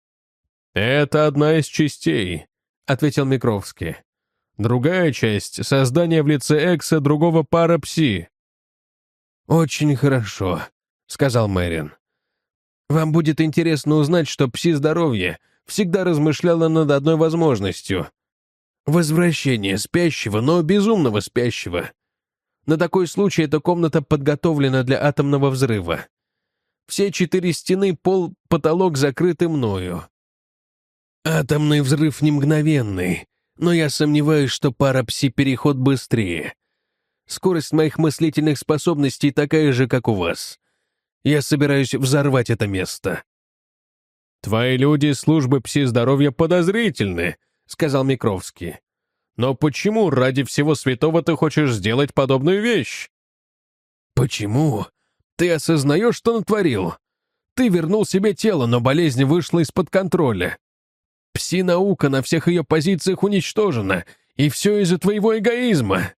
B: «Это одна из частей», — ответил Микровский. «Другая часть — создание в лице Экса другого пара пси».
A: «Очень хорошо», — сказал Мэрин. «Вам будет интересно узнать, что пси-здоровье всегда размышляло над одной возможностью. Возвращение спящего, но безумного спящего. На такой случай эта комната подготовлена для атомного взрыва. Все четыре стены, пол, потолок закрыты мною. Атомный взрыв не мгновенный, но я сомневаюсь, что пара пси-переход быстрее. Скорость моих мыслительных способностей такая же, как у вас. Я собираюсь взорвать это место».
B: «Твои люди службы пси-здоровья подозрительны», — сказал Микровский. «Но почему ради всего святого ты хочешь сделать подобную вещь?»
A: «Почему? Ты осознаешь, что натворил? Ты вернул себе тело, но болезнь вышла из-под контроля. Пси-наука на всех ее позициях уничтожена, и все из-за твоего эгоизма».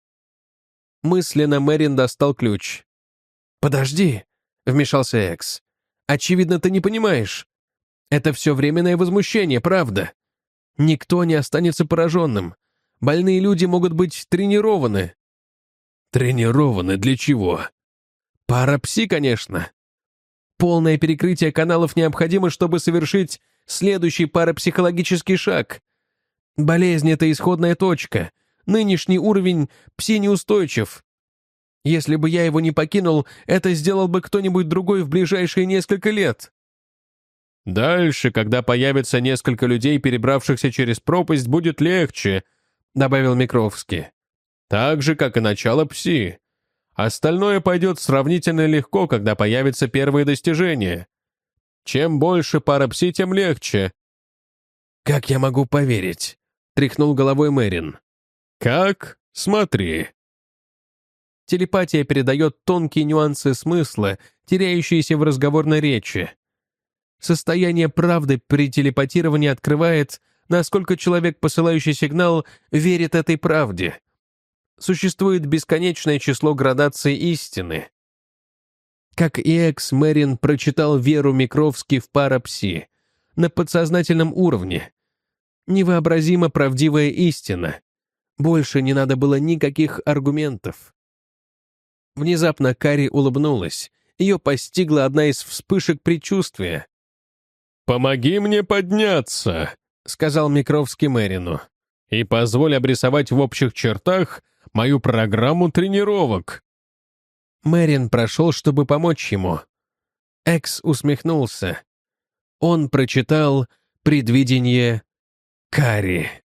A: Мысленно Мэрин достал ключ. «Подожди», — вмешался Экс. «Очевидно, ты не понимаешь. Это все временное возмущение, правда? Никто не останется пораженным. Больные люди могут быть тренированы». «Тренированы для чего?» «Парапси, конечно. Полное перекрытие каналов необходимо, чтобы совершить следующий парапсихологический шаг. Болезнь — это исходная точка. Нынешний уровень пси неустойчив. Если бы я его не покинул, это сделал бы кто-нибудь другой в ближайшие несколько лет».
B: «Дальше, когда появится несколько людей, перебравшихся через пропасть, будет легче», — добавил Микровский. «Так же, как и начало пси. Остальное пойдет сравнительно легко, когда появятся первые достижения. Чем больше пара пси, тем легче».
A: «Как я могу поверить?» — тряхнул головой Мэрин.
B: «Как? Смотри».
A: Телепатия передает тонкие нюансы смысла, теряющиеся в разговорной речи. Состояние правды при телепатировании открывает, насколько человек, посылающий сигнал, верит этой правде. Существует бесконечное число градаций истины. Как и Экс, Мэрин прочитал веру Микровский в парапси на подсознательном уровне. Невообразимо правдивая истина. Больше не надо было никаких аргументов. Внезапно Карри улыбнулась. Ее постигла одна из вспышек предчувствия.
B: «Помоги мне подняться», — сказал Микровский Мэрину, «и позволь обрисовать в общих чертах мою программу тренировок».
A: Мэрин прошел, чтобы помочь ему. Экс усмехнулся. Он прочитал «Предвидение Карри».